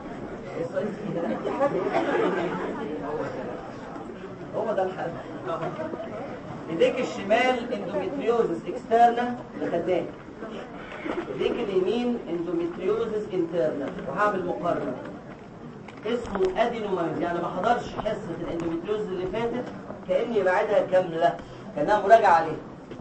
هو ده الحل. ايديك الشمال اندوميتريوزس اكسترنا اللي خدناه، ايديك اليمين اندوميتريوزس انترنا، وهعمل مقارنه. اسمه ادينومايوز، يعني ما حضرش حصه الاندوميتريوزس اللي فاتت كاني بعيدها كامله، كانها مراجعه عليها.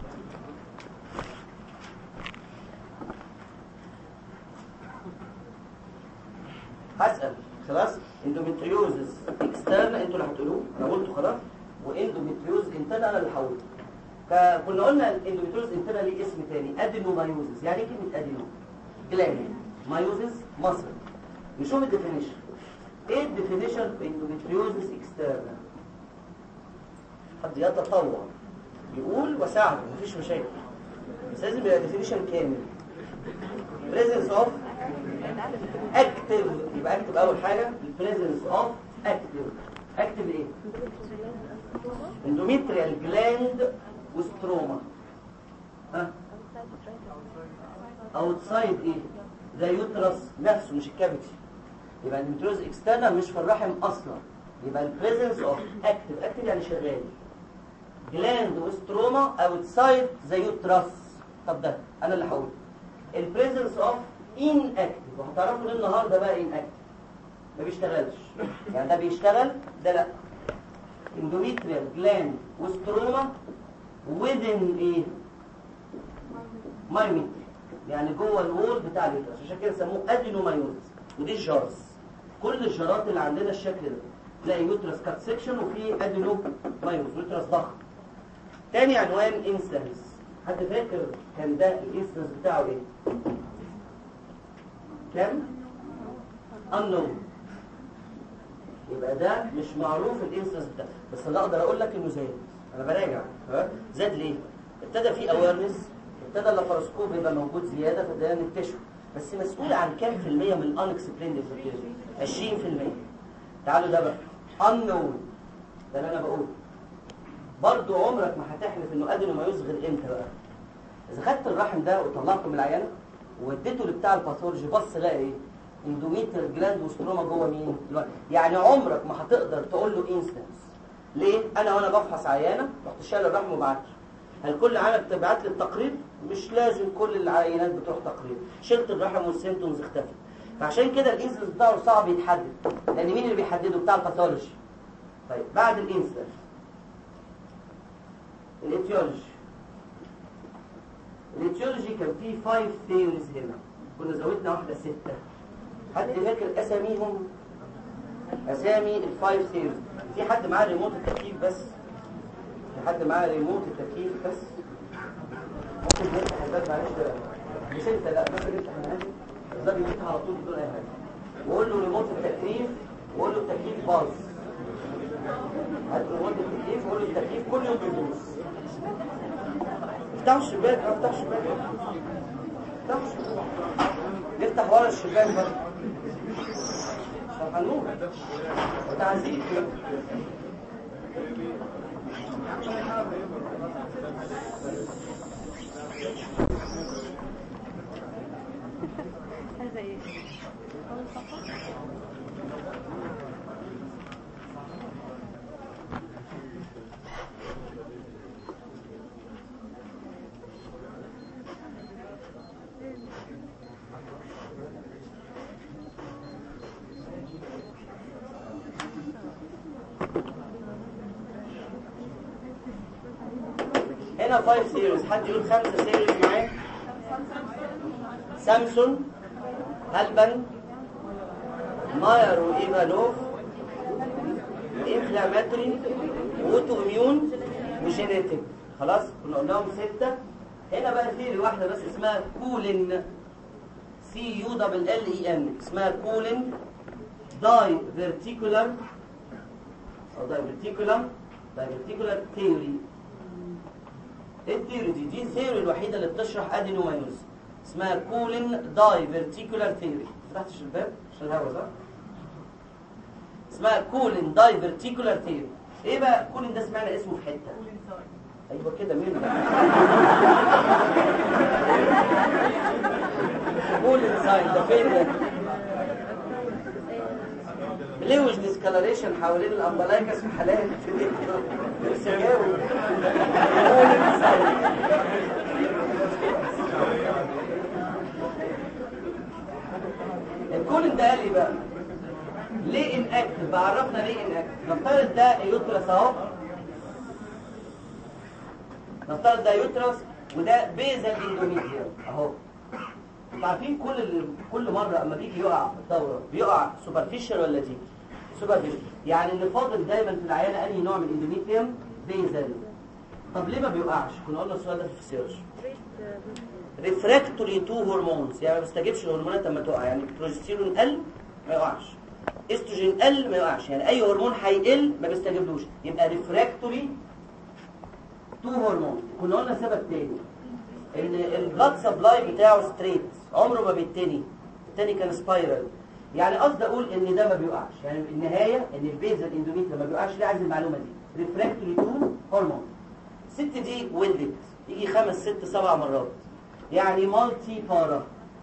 هسأل خلاص. اندوميتريوزس اكسترنا انتوا اللي هتقولوه، انا قلته خلاص، واندوميتريوز انترنا انا اللي هقوله. فكنا قلنا الاندوميتريوز انترنا ليه اسم تاني، ادينومايوزس. يعني ايه كلمه ادينو؟ جلاند، مايوزس مصل. نشوف الديفينيشن. ايه الديفينيشن في اندوميتريوزس اكسترنا؟ حد يتطوع يقول وساعده، مفيش مشاكل، بس لازم يبقى ديفينيشن كامل. presence of active، يبقى اكتب اول حاجه presence of active. active ايه؟ اندوميتريال جلاند وستروما. ها اوتسايد ايه؟ ده يوترس نفسه مش الكافيتي. يبقى الاندوميتريوز اكسترنال مش في الرحم اصلا، يبقى البريزنس اوف اكتف. اكتف يعني شغال، جلاند وستروما اوتسايد ذا يوترس. طب ده انا اللي هقوله. البريزنس اوف ان اكتف، وهتعرفوا ان النهارده بقى ان اكتف ما بيشتغلش، يعني ده بيشتغل ده لا. اندوميتريال جلاند وستروما within ايه؟ مايوميتري، يعني جوه الوول بتاع اليوترس، عشان كده سموه ادينومايوزس. ودي الجارز، كل الجارات اللي عندنا الشكل ده تلاقي يوترس كات سيكشن وفي ادينومايوز، يوترس ضخم. تاني عنوان انسنس. حد فاكر كان ده الانسنس بتاعه ايه؟ كام؟ unknown. يبقى ده مش معروف الانسنس بتاعه، بس اللي اقدر اقول لك انه زاد. انا براجع ها زاد ليه؟ ابتدى في اويرنس، ابتدى اللاباروسكوب يبقى موجود زياده، فده نكتشفه. بس مسؤول عن كام في المية من الانكسبليند انفيرتيليتي؟ عشرين في المية. تعالوا ده بقى unknown، ده اللي انا بقوله. برضو عمرك ما هتحلف انه ادينومايوز غير امتى بقى؟ اذا خدت الرحم ده وطلعته من العيانه واديته لبتاع الباثولوجي بص لقى ايه؟ اندوميتريال جلاند وستروما جوه مين؟ يعني عمرك ما هتقدر تقول له انستنس. ليه؟ انا وانا بفحص عيانه رحت شايل الرحم وبعت. هل كل عيانه بتبعت لي التقرير؟ مش لازم كل العينات بتروح تقرير. شلت الرحم والسيمتومز اختفت. فعشان كده الانسنس بتاعه صعب يتحدد، لان مين اللي بيحدده؟ بتاع الباثولوجي. طيب بعد الانسنس الاتيولوجي. الاتيولوجي كان فيه فايف ثيوريز هنا، كنا زودنا واحده سته. حد فاكر اساميهم؟ اسامي الفايف ثيوريز. في حد معاه ريموت التكييف بس؟ في حد معاه ريموت التكييف بس؟ ممكن نفتح الباب معلش ده مش انت، لا بس نفتح معلش الباب يفتح على طول بدون اي حاجه. وقول له ريموت التكييف وقول له التكييف باظ. هات ريموت التكييف وقول له التكييف كل يوم بيبوظ. افتحوا الشباك، افتحوا الشباك، افتحوا الشباك، نفتح ورا الشباك بقى عشان هنموت وتعذيب. هذا ايه؟ اول صفحه. هنا فايف سيريز. حد يقول خمسة سيريز معايا؟ سامسون، هالبن، ماير وإيفانوف، إنفلاماتوري، وأوتو إميون، وجينيتك. خلاص كنا قلناهم ستة. هنا بقى ثيري واحدة بس اسمها كولين، سي يو دبل ال اي ان، اسمها كولين داي فيرتيكولار أو داي فيرتيكولار داي فيرتيكولار ثيوري. الثيوري دي دي الثيوري الوحيدة اللي بتشرح ادينومايوز، اسمها كولين داي فيرتيكولار ثيوري. ما فتحتش الباب عشان الهوا صح؟ اسمها كولين داي فيرتيكولار ثيوري. ايه بقى كولين ده؟ سمعنا اسمه في حتة. ايوه كده مين ده؟ كولين ساين ده فين ده؟ بلوش ديسكالريشن حوالين الامبلايكس في حالات لسه جاوب. الكولين ده قال لي بقى ليه ان اكتف؟ بعرفنا ليه ان اكتف. نفترض ده يوترس اهو، نفترض ده يوترس وده بيزل اندوميتريوم اهو. انتوا عارفين كل اللي كل مره اما بيجي يقع في الدوره بيقع سوبرفيشال ولا ديب؟ سوبرفيشال. يعني اللي فاضل دايما في العيانه انهي نوع من الاندوميتريوم؟ بيزل. طب ليه ما بيوقعش؟ كنا قلنا السؤال ده في السيرش. ريفراكتوري تو هرمونز، يعني ما بيستجيبش الهرمونات لما تقع. يعني البروجستيرون قل ما يقعش، استروجين قل ما يقعش، يعني اي هرمون هيقل ما بيستجيبلوش، يبقى ريفراكتوري تو هرمونز. كنا قلنا سبب تاني ان البلاد سبلاي بتاعه ستريت، عمره ما بيتني، التاني كان سبايرال. يعني قصدي اقول ان ده ما بيوقعش، يعني النهايه ان البيزل اندوميتريوم ما بيوقعش. ليه عايز المعلومه دي؟ ريفراكتوري تو هرمون. الست دي ولدت يجي خمس ست سبع مرات، يعني مالتي بارا.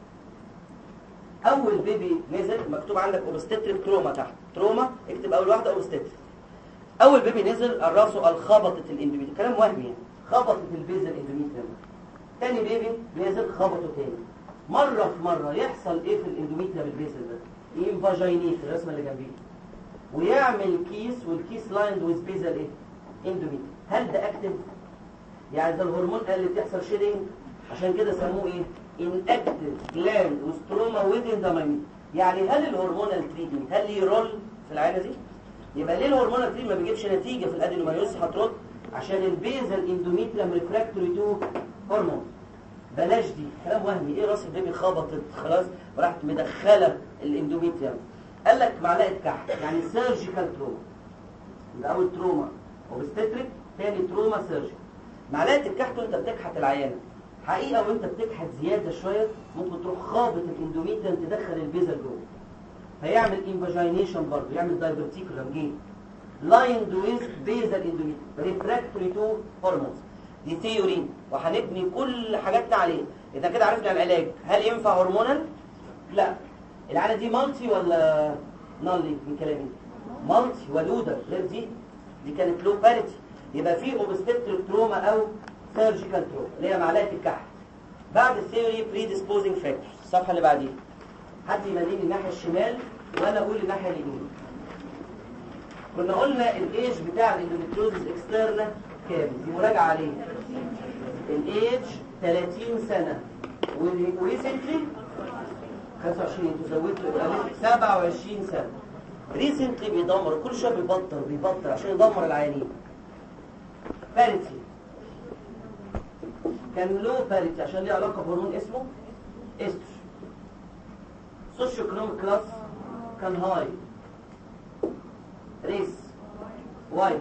اول بيبي نزل مكتوب عندك اوبستتريك تروما تحت، تروما اكتب اول واحده اوبستتريك. اول بيبي نزل راسه قال خبطت الاندوميتريوم، كلام وهمي يعني، خبطت البيزل اندوميتريوم. تاني بيبي نزل خبطه تاني. مره في مره يحصل ايه في الاندوميتريوم البيزل ده؟ ينفاجينيت الرسمه اللي جنبيه ويعمل كيس، والكيس لايند ويز بيزل ايه؟ اندوميتريوم. هل ده اكتف؟ يعني ده الهرمون قال تحصل شيدنج، عشان كده سموه ايه؟ inactive gland وستروما within the myomectomy. يعني هل الهرمونال تريتمنت هل ليه رول في العينه دي؟ يبقى ليه الهرمونال تريتمنت ما بيجيبش نتيجه في الادينومايوس؟ هترد عشان البيزل اندوميتريوم ريفراكتوري تو هرمون. بلاش دي كلام وهمي. ايه راس البيبي خبطت خلاص وراحت مدخله الاندوميتريوم. قال لك معلقه كحك، يعني سيرجيكال تروما. يبقى اول تروما اوبستتريك، ثاني تروما سيرجيكال. معلقه الكحك وانت بتكحت العيانه حقيقه، وانت بتكحت زياده شويه ممكن تروح خابط الاندوميتريوم تدخل البيزل جوه، فيعمل انفاجينيشن برضه، يعمل دايفرتيكولم جين. lined with basal endometrium refractory to hormones. دي ثيوري وهنبني كل حاجاتنا عليه. اذا كده عرفنا العلاج، هل ينفع هرمونال؟ لا. العاده دي مالتي ولا نالي من كلامي؟ مالتي ودوده، غير دي دي كانت لو باريتي. يبقى في اوبستريك تروما او سيرجيكال تروما اللي هي معلقه الكحل. بعد الثيوري بريديسبوزنج فاكتورز. الصفحه اللي بعديها حد يمليني الناحيه الشمال وانا اقول الناحيه اليمين. كنا قلنا الايج بتاع الاندوميتريوزس اكسترنا كام؟ دي مراجعه عليه. الايج ثلاثين سنه وريسنتلي خمسة وعشرين، انتوا زودتوا سبعة وعشرين سنه. ريسنتلي بيدمر كل شويه، بيبطل بيبطل عشان يدمر العيانين. باريتي كان لو باريتي عشان ليه علاقه بهرمون اسمه استروجين. سوشيو ايكونوميك كلاس كان هاي. ريس وايت.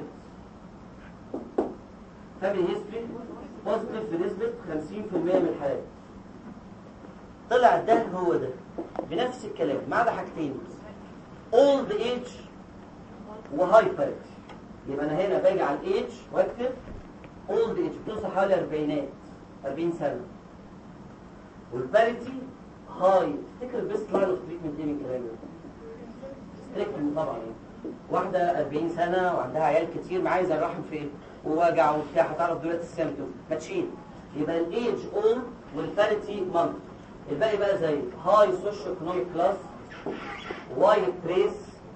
فاميلي هيستوري بوزيتيف بنسبه خمسين بالمية من الحالات. طلع ده هو ده بنفس الكلام ما عدا حاجتين، اولد ايج وهاي باريتي. يبقى انا هنا باجي على الايج واكتب اولد ايج بتوصل حوالي اربعينات اربعين سنه، والباريتي هاي. تفتكر البيست لاين اوف تريتمنت ايه من الكلام ده؟ ستريكتومي طبعا. يعني واحده اربعين سنه وعندها عيال كتير، ما عايزه الرحم فين ووجع وبتاع، هتعرف دلوقتي السيمتوم ما تشيل. يبقى الايج اولد والباريتي مانث. الباقي بقى زي هاي سوشيو ايكونوميك كلاس، وايت بريس،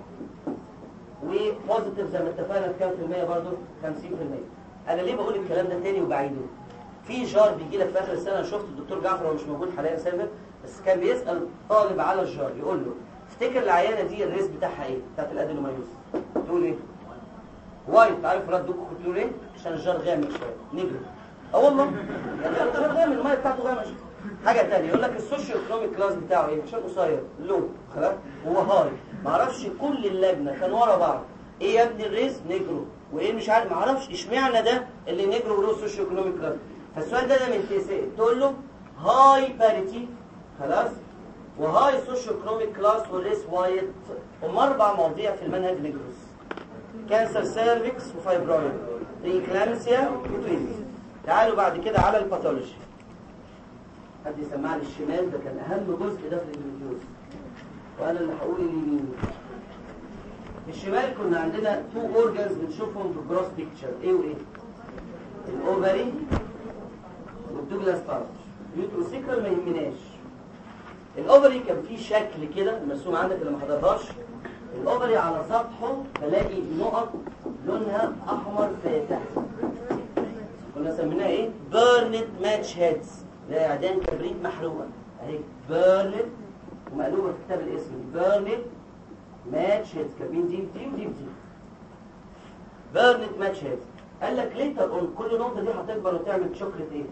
وبوزيتيف زي ما اتفقنا في كام في المية برضه؟ خمسين بالمية. انا ليه بقول الكلام ده تاني وبعيده؟ في جار بيجي لك في اخر السنه، شفت الدكتور جعفر هو مش موجود حاليا سابق، بس كان بيسال طالب على الجار يقول له افتكر العيانه دي الريس بتاعها ايه؟ بتاعت الادينومايوس. تقول ايه؟ وايت. عارف ردكم كنت تقول ايه؟ عشان الجار غامق شويه نجري. اه والله يعني الجار غامق، الميه بتاعته غامقه. حاجه ثانيه يقول لك السوشيو ايكونوميك كلاس بتاعه ايه؟ عشان قصير لو خلاص هو هاي. ما اعرفش كل اللجنه كان ورا بعض ايه يا ابني الريس نجرو، وايه مش عارف، ما اعرفش اشمعنى ده اللي نجرو وله سوشيو ايكونوميك كلاس. فالسؤال ده ده من تسال تقول له هاي باريتي خلاص، وهاي سوشيو ايكونوميك كلاس وريس وايت. هم اربع مواضيع في المنهج نجروس: كانسر سيرفكس وفايبرويد، بريكلامسيا وتوينز. تعالوا بعد كده على الباثولوجي. حد يسمعني الشمال، ده كان اهم جزء ده في الاندوميتريوز وانا اللي هقول اليمين. الشمال كنا عندنا تو اورجانز بنشوفهم في الجروس بيكتشر، ايه وايه؟ الاوفري والدوجلاس باوتش. اليوتروسيكرال ما يهمناش. الاوفري كان فيه شكل كده مرسوم عندك اللي ما حضرهاش. الاوفري على سطحه بلاقي نقط لونها احمر فاتح، كنا سميناها ايه؟ بيرنت ماتش هيدز، ده عيدان كبريت محروقه اهي. بيرنت ومقلوبه في كتاب الاسم بيرنت ماتش هيدز، كاتبين دي ودي ودي ودي. بيرنت ماتش هيدز. قال لك ليتر اون كل نقطه دي هتكبر وتعمل شوكليت ايه؟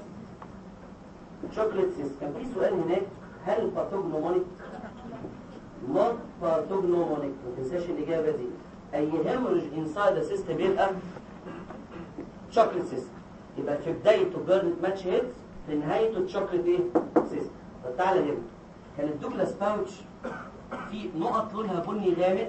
شوكليت سيس. كان في سؤال هناك، هل باثوجنومونيك؟ نوت باثوجنومونيك. ما تنساش الاجابه دي. اي هيموريج انسايد ذا سيست بيبقى شوكليت سيس. يبقى في بدايته بيرنت ماتش هيدز، في نهايته شوكليت ايه؟ سيس. طب تعالى هنا، كان الدوجلاس باوتش في نقط لونها بني غامق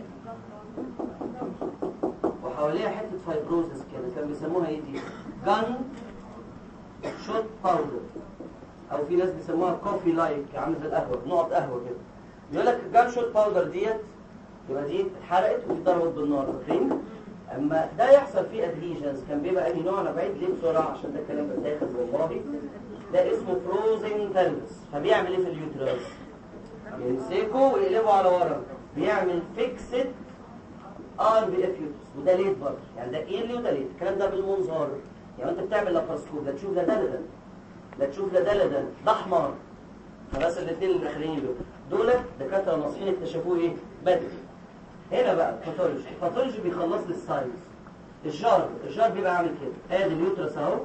وحواليها حته فايبروزس كده، كان بيسموها ايه دي؟ جان شوت باودر، او في ناس بيسموها كوفي لايك، عامله زي القهوه، نقط قهوه كده. بيقول لك الجان شوت باودر ديت يبقى دي اتحرقت ودي ضربت بالنار، فاكرين؟ اما ده يحصل فيه ادهيجنز كان بيبقى اي نوع؟ انا بعيد ليه بسرعه عشان ده الكلام بتاخد والله. ده اسمه فروزن بلفس. فبيعمل ايه في اليوترس؟ يمسكه ويقلبه على ورا، بيعمل فيكسد ار بي اف يوترس. وده ليد برضه، يعني ده ايرلي وده ليد. الكلام ده بالمنظار، يعني انت بتعمل لابارسكوب لا تشوف لا ده لا ده، لا تشوف لا ده لا ده، ده احمر. فبس الاثنين الاخرين دول دول دكاتره ناصحين اكتشفوه ايه؟ بدري. هنا بقى الباثولوجي. الباثولوجي بيخلص لي الساينس. الجار الجار بيبقى عامل كده، ادي اليوترس اهو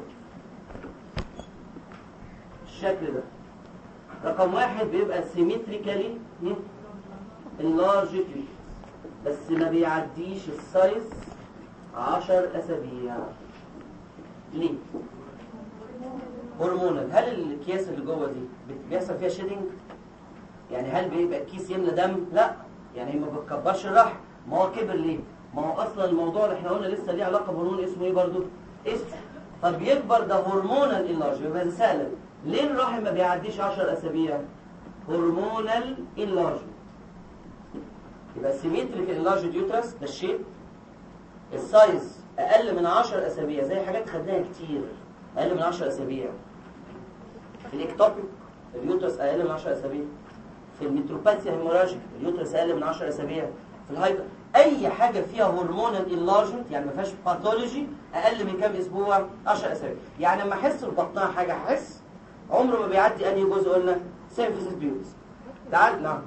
الشكل ده. رقم واحد بيبقى سيمتريكالي اللارج بس ما بيعديش السايز عشر اسابيع. ليه؟ هرمونال. هل الاكياس اللي جوه دي بيحصل فيها شيدنج؟ يعني هل بيبقى الكيس يملى دم؟ لا، يعني ما بتكبرش الرحم. ما هو كبر ليه؟ ما هو اصلا الموضوع اللي احنا قلنا لسه ليه علاقه بهرمون اسمه ايه برضه؟ استروجين. طب يكبر ده هرمونال انلارج، يبقى سهله. ليه الرحم ما بيعديش عشر اسابيع؟ هرمونال انلارج. يبقى سيمتريك انلارج يوترس ده الشيء، السايز اقل من عشر اسابيع، زي حاجات خدناها كتير اقل من عشر اسابيع. في الاكتوبيك اليوترس اقل من عشر اسابيع. في الميتروباثيا هيموراجيك اليوترس اقل من عشر اسابيع. في الهايبر اي حاجه فيها هرمونال انلارجمنت يعني ما فيهاش باثولوجي اقل من كام اسبوع؟ عشر اسابيع. يعني لما احس ببطنها حاجه احس عمره ما بيعدي انهي جزء قلنا؟ سيمفيسيس بيوتس. تعال نعم.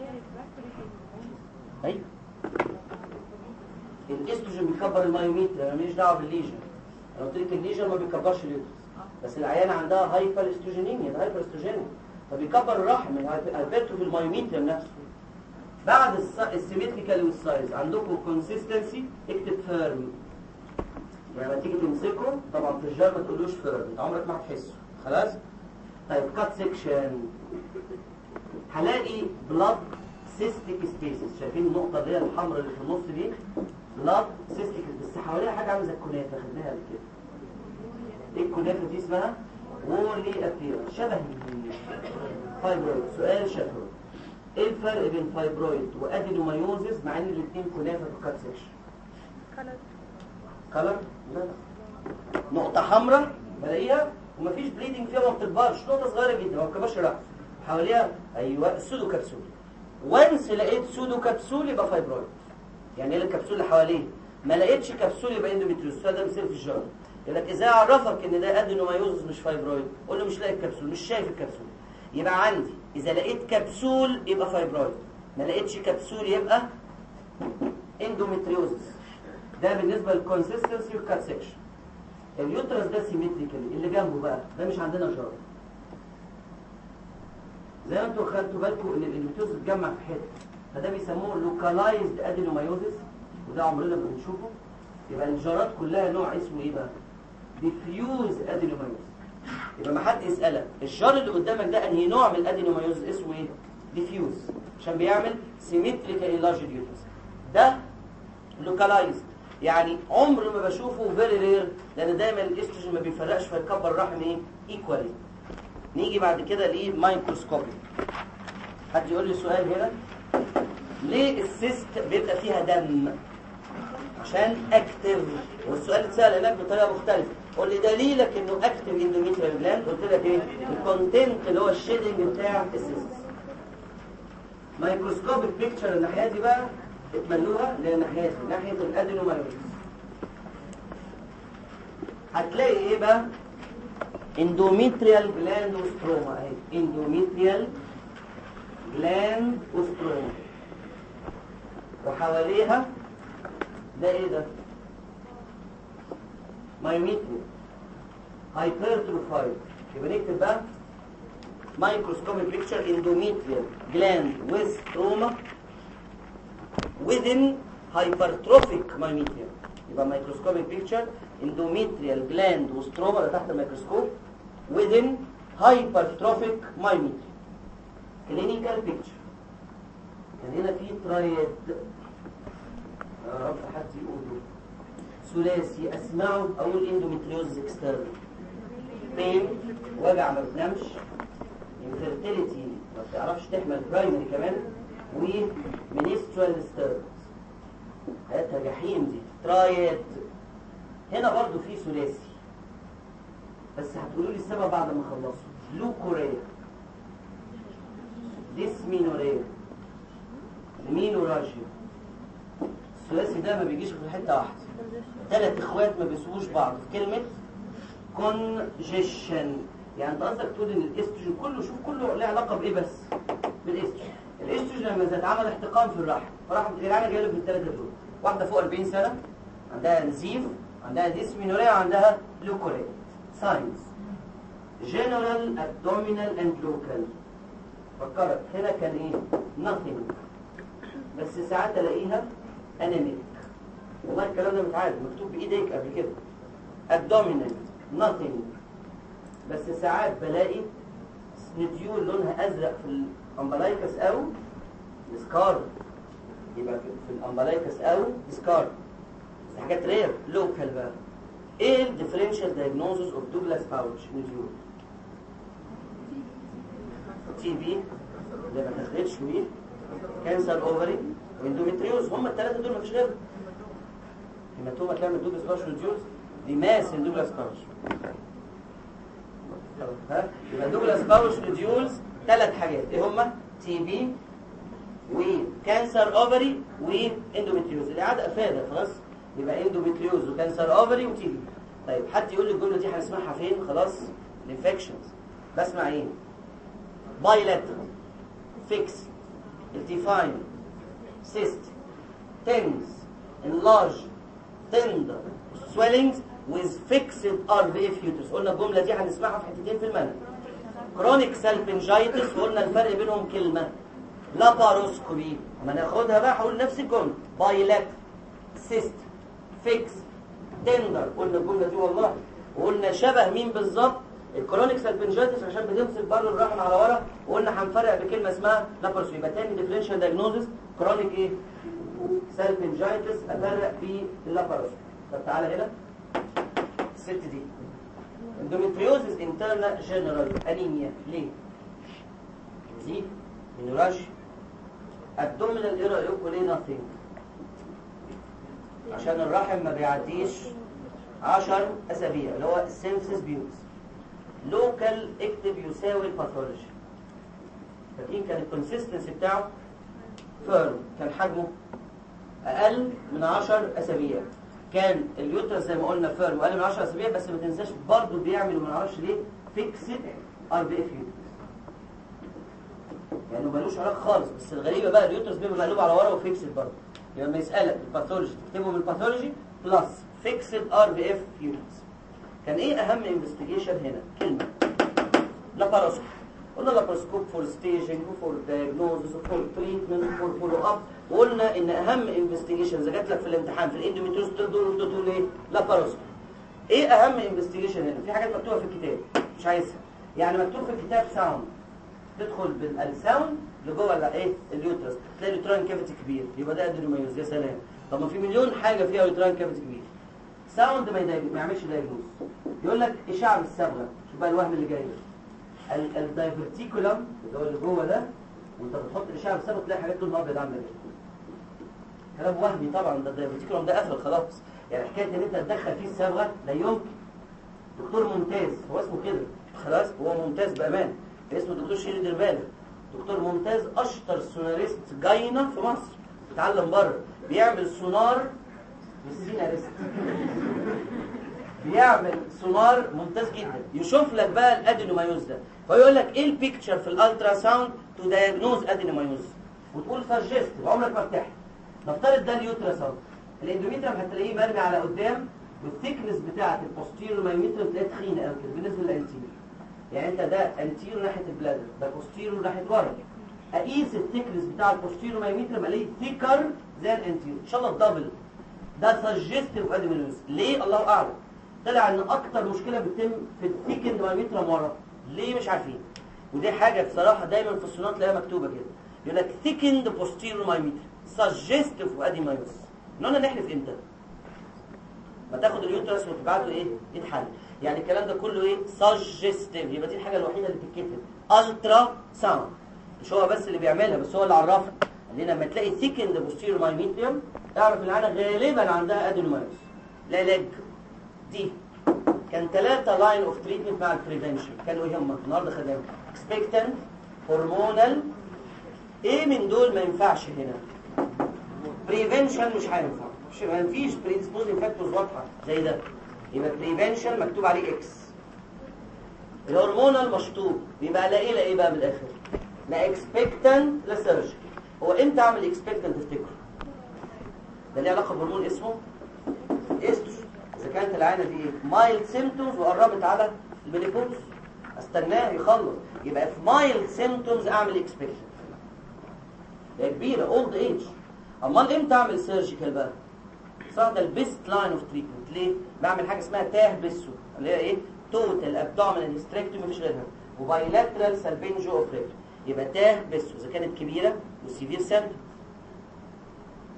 ايوه الاستروجين بيكبر المايوميتر، انا ماليش دعوه بالليجن. انا قلت لك الليجن ما بيكبرش اليوترس، بس العيانه عندها هايبر استروجينيميا، هايبر استروجينيا فبيكبر الرحم، هيبته في المايوميتر نفسه. بعد السيمتريكال والسايز عندكم كونسيستنسي، اكتب فيرم. يعني لما تيجي تمسكه طبعا في الجار ما تقولوش فيرم، انت عمرك ما هتحسه خلاص. طيب كات سيكشن، هلاقي بلاد سيستيك سبيسز، شايفين النقطه اللي هي الحمراء اللي في النص دي؟ بلاد سيستيك، بس حواليها حاجه عامله زي الكنافه، خدناها قبل كده. ايه الكنافه دي؟ اسمها وولي ابيرنس، شبه فايبرويد. سؤال شفوي، ايه الفرق بين فايبرويد وادينومايوزيس مع ان الاثنين كنافه في الكات سيكشن؟ كلر كلر؟ لا نقطه حمراء بلاقيها ومفيش بليدنج فيها، ما بتكبرش، نقطه صغيره جدا ما بتكبرش رأس حواليها. ايوه السودو كبسول. وانس لقيت سودو كبسول يبقى فايبرويد، يعني ايه الكبسول اللي حواليه؟ ما لقيتش كبسول يبقى اندوميتريوز. ده مثال في الجار. يقول لك ازاي اعرفك ان ده ادينومايوزيس مش فايبرويد؟ قول له مش لاقي الكبسول، مش شايف الكبسول. يبقى عندي اذا لقيت كبسول يبقى فايبرويد، ما لقيتش كبسول يبقى اندوميتريوزس. ده بالنسبه للكونسيستنسي والكات سيكشن. اليوترس ده سيمتريكالي، اللي جنبه بقى ده مش عندنا جار. زي ما انتوا خدتوا بالكم ان الاندوميتريوز بتجمع في حته، فده بيسموه لوكالايزد ادينومايوزيس، وده عمرنا ما بنشوفه. يبقى الجارات كلها نوع اسمه ايه بقى؟ ديفيوز ادينومايوزيس. يبقى ما حد يسالك الجار اللي قدامك ده انهي نوع من الادينومايوزيس، اسمه ايه؟ ديفيوز، عشان بيعمل سيمتريكال انلارجد يوترس. ده لوكالايزد، يعني عمر ما بشوفه فيري رير، لان دايما الاستروجين ما بيفرقش فيكبر الرحم ايه؟ ايكوالي. نيجي بعد كده لمايكروسكوبي. حد يقول لي سؤال هنا، ليه السيست بيبقى فيها دم؟ عشان اكتف. والسؤال اتسال هناك بطريقه مختلفه، قول لي دليلك انه اكتف اندوميتريال جلاند. قلت لك ايه؟ الكونتنت اللي هو الشيدنج بتاع السيست. مايكروسكوبيك بيكتشر الناحيه دي بقى اتملوها للناحيه دي، ناحيه الادينومايوزيس. هتلاقي ايه بقى؟ اندوميتريال جلاند وستروما اهي، اندوميتريال جلاند وستروما، وحواليها ده ايه ده؟ مايوميتريال هايبرتروفايد. يبقى نكتب بقى مايكروسكوبيك بيكتشر اندوميتريال جلاند وستروما within hypertrophic مايوميتريال. يبقى مايكروسكوبيك بيكتشر اندوميتريال جلاند وستروما ده تحت الميكروسكوب within hypertrophic مايوميتريال. كلينيكال بيكتشر كان هنا في ترايد، يا رب حد يقوله، ثلاثي اسمعه، اقول اندوميتريوز اكسترنال، بين، وجع ما بتنامش، انفيرتيليتي ما بتعرفش تحمل برايمري كمان، ومينسترال ستيرنز. حياتها جحيم دي. ترايد هنا برضو في ثلاثي، بس هتقولوا لي السبب بعد ما اخلصه. لوكوريا، ديسمينوريا، مينوراجيا. الثلاثي ده ما بيجيش في حته واحده، ثلاث اخوات ما بيسووش بعض في كلمه كونجيشن. يعني انت قصدك تقول ان الاستروجين كله، شوف كله له علاقه بايه؟ بس بالاستروجين. الاستروجين لما زاد عمل احتقان في الرحم، فراح العيله جايه له بالثلاثه دول، واحده فوق أربعين سنه عندها نزيف، عندها ديسمينوريا، وعندها لوكوريا. ساينز جنرال ابدومينال اند لوكال. فكرت هنا كان ايه؟ nothing، بس ساعات الاقيها انيميك. والله الكلام ده متعاد مكتوب بايديك قبل كده. ابدومينال nothing، بس ساعات بلاقي سنديول لونها ازرق في الامبلايكس او السكار. يبقى في, في الامبلايكس او ديسكارد. حاجات رير. لوكال بقى، ايه الديفرنشال دايجنوزز اوف دوجلاس باوتش نوديول؟ تي بي اللي ما تاخدش بيه، كانسر اوفري، واندوميتريوز. هم الثلاثه دول مفيش غيرهم. هيماتوما تعمل دوجلاس باوتش نوديول، دي ماس دوجلاس باوتش. ها يبقى دوجلاس باوتش نوديولز ثلاث حاجات، ايه هم؟ تي بي وكانسر اوفري واندوميتريوز. الاعاده افاده خلاص. يبقى اندوميتريوز وكانسر اوفري وتي بي. طيب حد يقول لي الجمله دي هنسمعها فين؟ خلاص الانفكشنز. بسمع ايه؟ بايلاترال، فيكس، التيفاين، سيست، تنس، انلارج، تندر، swellings with fixed ار بي اف uterus. قلنا الجمله دي هنسمعها في حتتين في المنهج. كرونيك سالبنجايتس وقلنا الفرق بينهم كلمه. لاباروسكوبي اما ناخدها بقى هقول نفس الجمله. بايلاترال، سيست، فيكس، تندر. قلنا الجمله دي والله. وقلنا شبه مين بالظبط؟ الكرونيك سالبنجايتس عشان بتمسك بر الرحم على ورا، وقلنا هنفرق بكلمه اسمها لاباروسكوبي. يبقى تاني ديفرنشال دايجنوزس كرونيك ايه؟ سالبنجايتس، افرق في اللاباروسكوبي. طب تعالى هنا الست دي اندوميتريوزس انترنا جنرال انيميا. ليه؟ دي منوراشيا. ابدومينال ايه رايكم ليه ناثينج؟ عشان الرحم ما بيعديش عشر اسابيع اللي هو السينسس بيوز. لوكال اكتب يساوي الباثولوجي. فاكرين كان الكونسيستنسي بتاعه فيرم، كان حجمه اقل من عشر اسابيع. كان اليوترس زي ما قلنا فيرم واقل من عشر اسابيع، بس ما تنساش برضه بيعملوا ما نعرفش ليه فيكسد ار بي اف يوترس. يعني ملوش علاقه خالص، بس الغريبه بقى اليوترس بيبقى مقلوب على ورا وفيكسد برضه. لما يعني يسالك الباثولوجي تكتبه بالباثولوجي بلس فيكسد ار بي اف يوترس. كان ايه اهم انفستيجيشن هنا؟ كلمه لاباروسكوب. قلنا لاباروسكوب فور ستيجنج وفور دايجنوزس وفور تريتمنت وفور فولو اب. وقلنا ان اهم انفستيجيشن اذا جات لك في الامتحان في الاندوميتريوز دول تقول ايه؟ لاباروسكوب. ايه اهم انفستيجيشن هنا؟ في حاجات مكتوبه في الكتاب مش عايزها. يعني مكتوب في الكتاب ساوند، تدخل بالساوند لجوه الايه؟ اليوترس، تلاقي اليوتراين كافيتي كبير، يبقى ده ادينومايوز. يا سلام. طب ما في مليون حاجه فيها يوتراين كافيتي كبير. ساوند ما ما يعملش دايجنوز. يقول لك اشعه بالصبغه. شوف بقى الوهم اللي جاي ده. الدايفرتيكولم اللي هو اللي جوه ده، وانت بتحط الاشعه بالصبغه تلاقي حاجات لونها ابيض عامله كده. كلام وهمي طبعا. ده الدايفرتيكولم ده قفل خلاص. يعني حكايه ان انت تدخل فيه الصبغه لا يمكن. دكتور ممتاز هو اسمه كده خلاص، هو ممتاز بامان. اسمه دكتور شيري دربالة. دكتور ممتاز، اشطر سوناريست جاينا في مصر، بيتعلم بره، بيعمل سونار مش سيناريست بيعمل سونار ممتاز جدا. يشوف لك بقى الادينومايوز ده، فيقول لك ايه البيكتشر في الالترا ساوند تو دايجنوز ادينومايوز، وتقول سجست عمرك ما فتحت. نفترض ده اليوترا ساوند. الاندوميتريوم هتلاقيه مرمي على قدام، والثيكنس بتاعه البوستيريور مايوميتريوم تلاقيه تخينه قوي كده بالنسبه للانتيريور. يعني انت ده انتيريور ناحيه البلادر، ده بوستيريور ناحيه ورا. اقيس الثيكنس بتاع البوستيريور مايوميتريوم الاقيه ثيكر زي الانتيريور، ان شاء الله دبل. ده سجستيف ادينومايوز. ليه؟ الله اعلم. طلع ان اكتر مشكله بتتم في الثيكند مايوميتريوم ورا. ليه؟ مش عارفين. ودي حاجه بصراحه دايما في السونات تلاقيها مكتوبه كده، يقول لك ثيكند بوستيريور مايوميتريوم سجستيف ادينومايوز. اننا نحلف امتى؟ ما تاخد اليوترس وتبعته ايه؟ يتحل. يعني الكلام ده كله ايه؟ سجستيف. يبقى دي الحاجه الوحيده اللي بتتكتب الترا ساوند. مش هو بس اللي بيعملها، بس هو اللي عرفها. قال لنا لما تلاقي ثيكند بوستيريور مايوميتريوم اعرف ان العينه غالبا عندها ادينومايوز. العلاج دي كان ثلاثه لاين اوف تريتمنت مع البريفنشن. كانوا ايه هم؟ النهارده خدناهم. اكسبكتنت، هرمونال. ايه من دول ما ينفعش هنا؟ بريفنشن مش هينفع، مش ما فيش بريدسبوزنج فاكتورز واضحه زي ده. يبقى بريفنشن مكتوب عليه اكس. الهرمونال مشطوب، يبقى لا ايه لا ايه بقى بالاخر؟ لا اكسبكتنت لا سيرجيكال. هو امتى اعمل اكسبكتنت تفتكروا؟ ده ليه علاقه بهرمون اسمه استروجين. اذا كانت العينه دي ايه؟ مايلد سيمبتومز وقربت على المينيبوز، استناه يخلص. يبقى في مايلد سيمبتومز اعمل اكسبكتنت. ده كبيره اولد ايج. امال امتى اعمل سيرجيكال بقى؟ صح، ده البيست لاين اوف تريتمنت. ليه؟ بعمل حاجه اسمها تاه بيسو اللي هي ايه؟ توتال ابدومينال هيستريكتومي مفيش غيرها، وبايلاترال سالبنجو اوبريتور. يبقى تاه بيسو اذا كانت كبيره والسيفير سيمبتوم.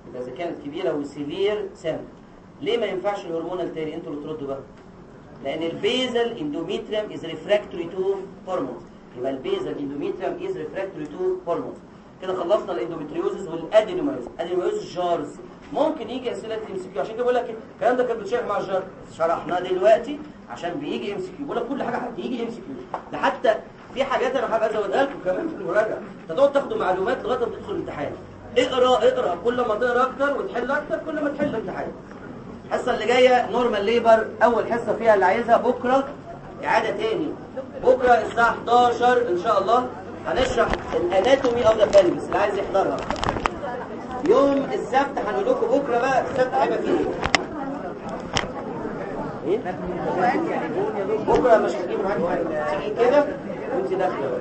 يبقى اذا كانت كبيره وسيفير سامبل. ليه ما ينفعش الهرمونال تاني؟ انتوا اللي تردوا بقى. لان البيزل اندوميتريوم از ريفراكتوري تو هرمونز. يبقى البيزل اندوميتريوم از ريفراكتوري تو هرمونز. كده خلصنا الاندوميتريوزز والادينومايوز. ادينومايوز جارز ممكن يجي اسئله ام سي كيو، عشان كده بقول لك الكلام ده كان بيتشرح مع الجار، شرحناه دلوقتي عشان بيجي ام سي كيو. بقول لك كل حاجه هتيجي ام سي كيو، ده حتى في حاجات انا هبقى ازودها لكم كمان في المراجعه. انت تقعد تاخدوا معلومات لغايه ما تدخل الامتحان. اقرا اقرا، كل ما تقرا اكتر وتحل اكتر كل ما تحل الامتحان. الحصه اللي جايه نورمال ليبر، اول حصه فيها اللي عايزها بكره اعاده تاني. بكره الساعه حداشر ان شاء الله هنشرح الاناتومي اوف ذا بلفس اللي عايز يحضرها. يوم السبت هنقول لكم بكره بقى السبت هيبقى فيه ايه؟ بكره مش هتجيب معاك تيجي كده وانت داخله.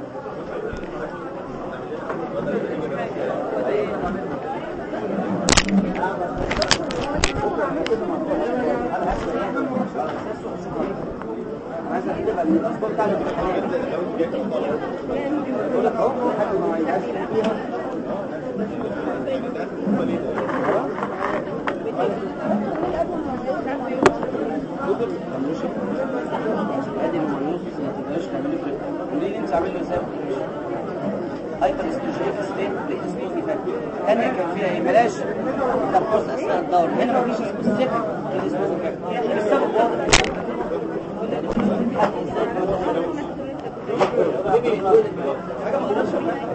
عايزه تبقى من الاسبوع بتاع الامتحانات. بقول لك اهو حاجه ما عايزهاش فيها. ادي المايوس ما تقدرش تعمل له ليه انت عامل له ازاي؟ هايبر استروجين ستيت بريديسبوزي فاكتور. ثانيه كان فيها ايه؟ بلاش تبص اثناء الدور، هنا مفيش سبيسيفيك بريديسبوزي فاكتور. السبب واضح. حاجه ما اقدرش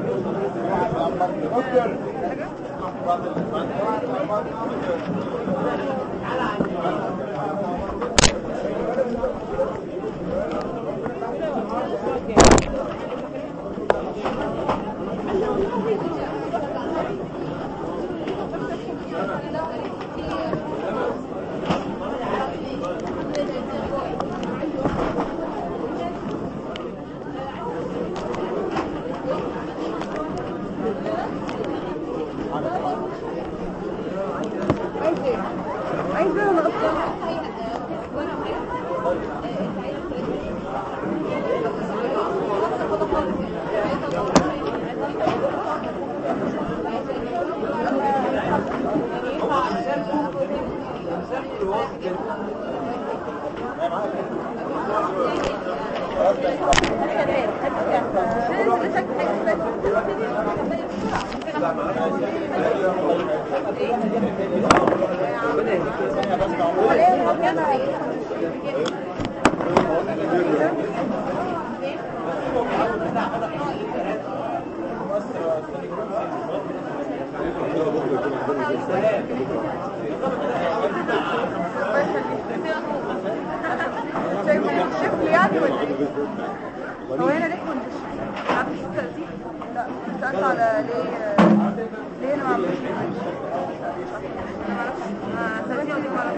شكله يعني ولا ايه؟ هو هنا ليه كنت عارف الستة دي؟ لا سألت على ليه ليه انا ما عملتش انا ما اعرفش ثمانية ودي مرة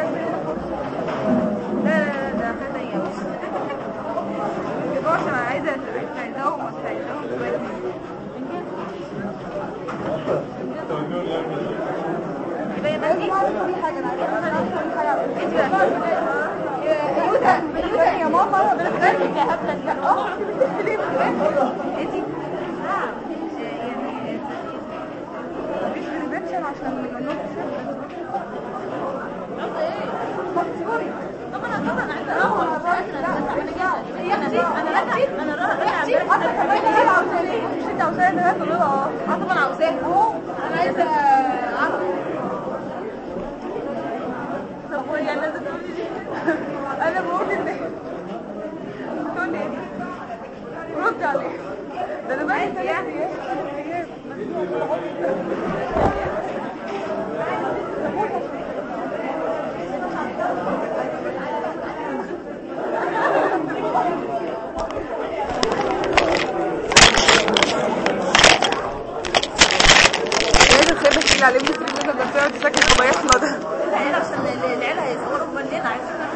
لا لا لا ده حاجة تانية بس يبقى عشان انا عايزة عايزاهم بس عايزاهم يبقى يبقى لازم اعرف كل حاجة انا عايزة اعرف كل حاجة يوتا يا ماما بنتكلم يا هبلة كده اه ليه انتي نعم يعني مفيش بريفنشن عشان النوت طبعا طبعا عايزه اروح انا انا انا رايحه انا رايحه مش انت عاوزاه اه طبعا عاوزاه اهو انا عايزه اعرف. طب هو يعني لازم تقولي لي انا بقول ان تقول لي رد عليه ده انا بقى يعني لازم خيبة اللي عليه بس اللي بتقعد شكل قبايحنا ده. العيلة عشان العيلة هيصوروا مننا عايزين